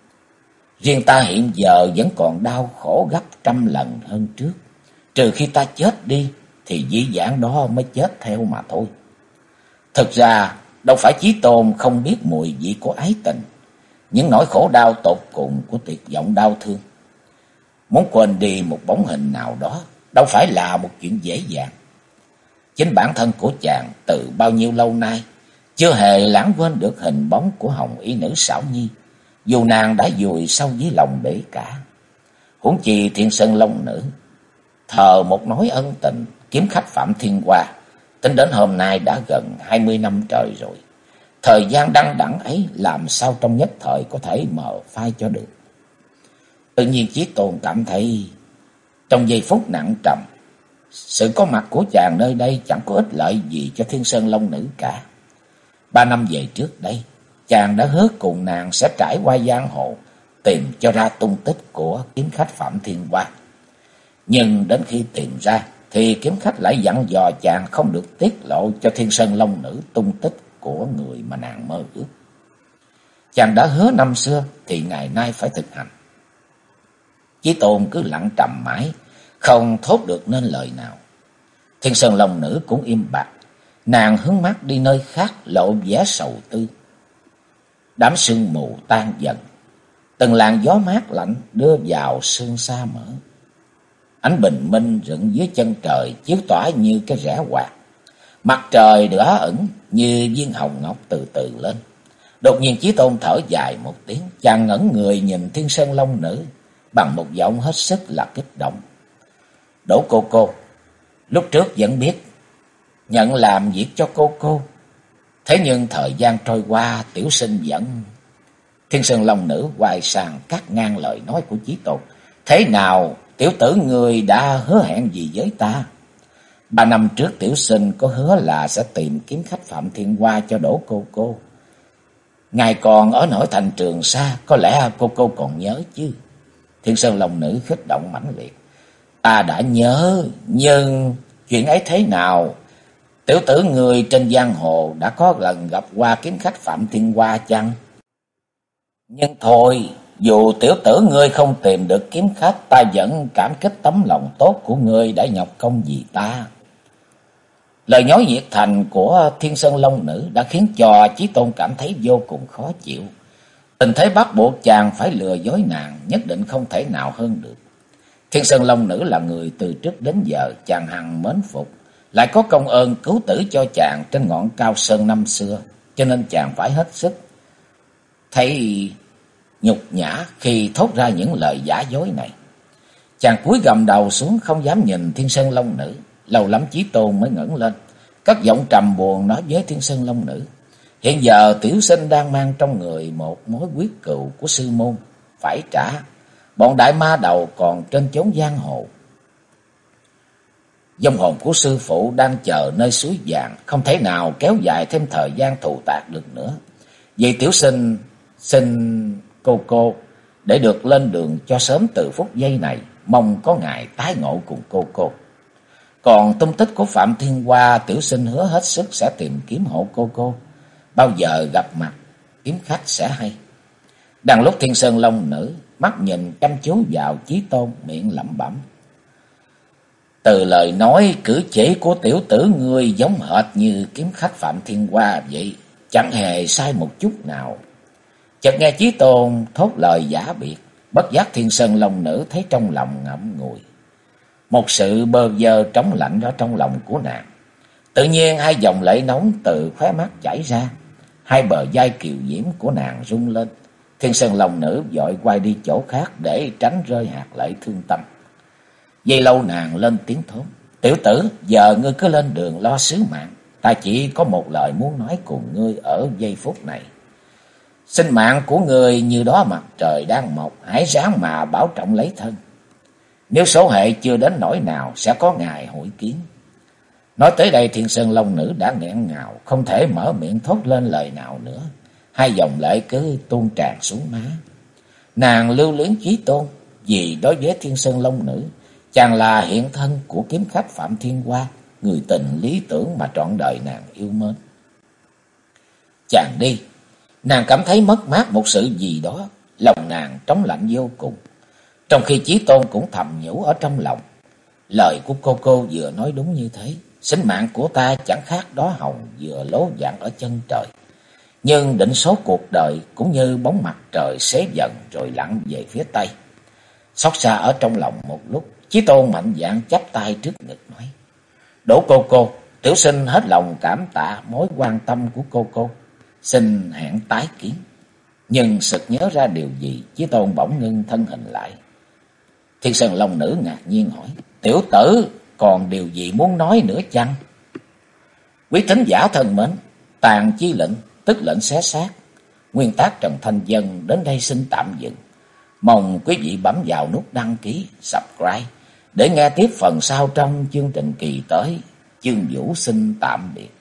Riêng ta hiện giờ vẫn còn đau khổ gấp 100 lần hơn trước. Trừ khi ta chết đi thì dĩ vãng đó mới chết theo mà thôi. Thực ra đâu phải Chí Tôn không biết mùi vị của ái tình, những nỗi khổ đau tột cùng của tuyệt vọng đau thương. Muốn quên đi một bóng hình nào đó đâu phải là một chuyện dễ dàng. Chính bản thân của chàng từ bao nhiêu lâu nay chưa hề lãng quên được hình bóng của hồng y nữ Xảo Nhi, dù nàng đã vùi sâu dưới lòng bể cả. Huống chi Thiên Sơn Long Nữ thờ một nỗi ân tình kiếm khách Phạm Thiên Hoa, tính đến hôm nay đã gần 20 năm trời rồi. Thời gian đăng đẳng ấy làm sao trong nhất thời có thể mờ phai cho được. Tự nhiên Chí Tôn cảm thấy trong giây phút nặng trầm, sự có mặt của chàng nơi đây chẳng có ích lợi gì cho Thiên Sơn Long Nữ cả. 3 năm về trước đây, chàng đã hứa cùng nàng sẽ trải qua giang hồ, tìm cho ra tung tích của kiếm khách Phạm Thiên Hoa. Nhưng đến khi tìm ra thì kiếm khách lại dặn dò chàng không được tiết lộ cho Thiên Sơn Long Nữ tung tích của người mà nàng mơ ước. Chàng đã hứa năm xưa thì ngày nay phải thực hành. Chí Tôn cứ lặng trầm mãi, không thốt được nên lời nào. Thiên Sơn Long Nữ cũng im bặt, nàng hướng mắt đi nơi khác lộ vẻ sầu tư. Đám sương mù tan dần, từng làn gió mát lạnh đưa vào sương sa mờ. Ánh bình minh rực dưới chân trời chiếu tỏa như cái rẽ quạt. Mặt trời đỏ ẩn như viên hồng ngọc từ từ lên. Đột nhiên Chí Tôn thở dài một tiếng, chàng ngẩng người nhìn Thiên Sơn Long Nữ bằng một giọng hết sức là kích động. Đỗ cô, lúc trước vẫn biết nhận làm việc cho cô. Thế nhưng thời gian trôi qua, tiểu sinh vẫn... Thiên Sơn Long Nữ quay sang cắt ngang lời nói của Chí Tôn. Thế nào, tiểu tử ngươi đã hứa hẹn gì với ta? 3 năm trước tiểu sinh có hứa là sẽ tìm kiếm khách Phạm Thiên Hoa cho Đỗ cô. Ngài còn ở nổi thành Trường Sa, có lẽ cô còn nhớ chứ? Thiên Sơn Long Nữ kích động mãnh liệt. Ta đã nhớ, nhưng chuyện ấy thế nào? Tiểu tử người trên giang hồ đã có lần gặp qua kiếm khách Phạm Thiên Hoa chăng? Nhưng thôi, dù tiểu tử ngươi không tìm được kiếm khách, ta vẫn cảm kích tấm lòng tốt của ngươi đã nhọc công vì ta. Lời nói nhiệt thành của Thiên Sơn Long Nữ đã khiến cho Chí Tôn cảm thấy vô cùng khó chịu. Tình thế bắt buộc chàng phải lừa dối nàng, nhất định không thể nào hơn được. Thiên Sơn Long Nữ là người từ trước đến giờ chàng hằng mến phục, lại có công ơn cứu tử cho chàng trên ngọn cao sơn năm xưa, cho nên chàng phải hết sức thấy nhục nhã khi thốt ra những lời giả dối này. Chàng cúi gầm đầu xuống không dám nhìn Thiên Sơn Long Nữ. Lâu lắm Chí Tôn mới ngẩng lên, cất giọng trầm buồn nói với Thiên Sơn Long Nữ. Hiện giờ tiểu sinh đang mang trong người một mối quyết cừu của sư môn, phải trả. Bọn đại ma đầu còn trên chốn giang hồ. Vong hồn của sư phụ đang chờ nơi suối vàng, không thể nào kéo dài thêm thời gian thù tạc được nữa. Vì tiểu sinh xin cô để được lên đường cho sớm từ phút giây này, mong có ngày tái ngộ cùng cô. Còn tung tích của Phạm Thiên Hoa, tiểu sinh hứa hết sức sẽ tìm kiếm hộ cô. Bao giờ gặp mặt kiếm khách sẽ hay. Đang lúc Thiên Sơn Long Nữ mắt nhìn chăm chú vào Chí Tôn, miệng lẩm bẩm. Từ lời nói cử chỉ của tiểu tử ngươi giống hệt như kiếm khách Phạm Thiên Hoa vậy, chẳng hề sai một chút nào. Chợt nghe Chí Tôn thốt lời giả biệt, bất giác Thiên Sơn Long Nữ thấy trong lòng ngậm ngùi. Một sự bơ vơ trống lạnh ở trong lòng của nàng. Tự nhiên hai dòng lệ nóng từ khóe mắt chảy ra, hai bờ vai kiều diễm của nàng rung lên. Thiên Sơn Long Nữ vội quay đi chỗ khác để tránh rơi hạt lệ thương tâm. Giây lâu nàng lên tiếng thốt. Tiểu tử, giờ ngươi cứ lên đường lo sứ mạng. Ta chỉ có một lời muốn nói cùng ngươi ở giây phút này. Sinh mạng của ngươi như đó mặt trời đang mọc, hãy ráng mà bảo trọng lấy thân. Nếu số hệ chưa đến nỗi nào, sẽ có ngày hội kiến. Nói tới đây Thiên Sơn Long Nữ đã nghẹn ngào, không thể mở miệng thốt lên lời nào nữa. Hai dòng lệ cứ tuôn tràn xuống má. Nàng lưu luyến Chí Tôn, vì đối với Thiên Sơn Long Nữ, chàng là hiện thân của kiếm khách Phạm Thiên Hoa, người tình lý tưởng mà trọn đời nàng yêu mến. Chàng đi, nàng cảm thấy mất mát một sự gì đó, lòng nàng trống lạnh vô cùng. Trong khi Chí Tôn cũng thầm nhủ ở trong lòng, lời của cô vừa nói đúng như thế. Sinh mạng của ta chẳng khác đó hồng vừa lố dạng ở chân trời. Nhưng định số cuộc đời cũng như bóng mặt trời xế dần rồi lặn về phía tây. Xót xa ở trong lòng một lúc, Chí Tôn mạnh dạn chắp tay trước ngực nói. Đỗ cô, tiểu sinh hết lòng cảm tạ mối quan tâm của cô. Xin hẹn tái kiến. Nhưng sực nhớ ra điều gì, Chí Tôn bỗng ngưng thân hình lại. Thiên Sơn Long Nữ ngạc nhiên hỏi. Tiểu tử còn điều gì muốn nói nữa chăng? Quý thính giả thân mến, tàn chi lệnh tức lệnh xé xác, nguyên tác Trần Thanh Dân đến đây xin tạm dừng. Mong quý vị bấm vào nút đăng ký, subscribe để nghe tiếp phần sau trong chương trình kỳ tới. Chương Vũ xin tạm biệt.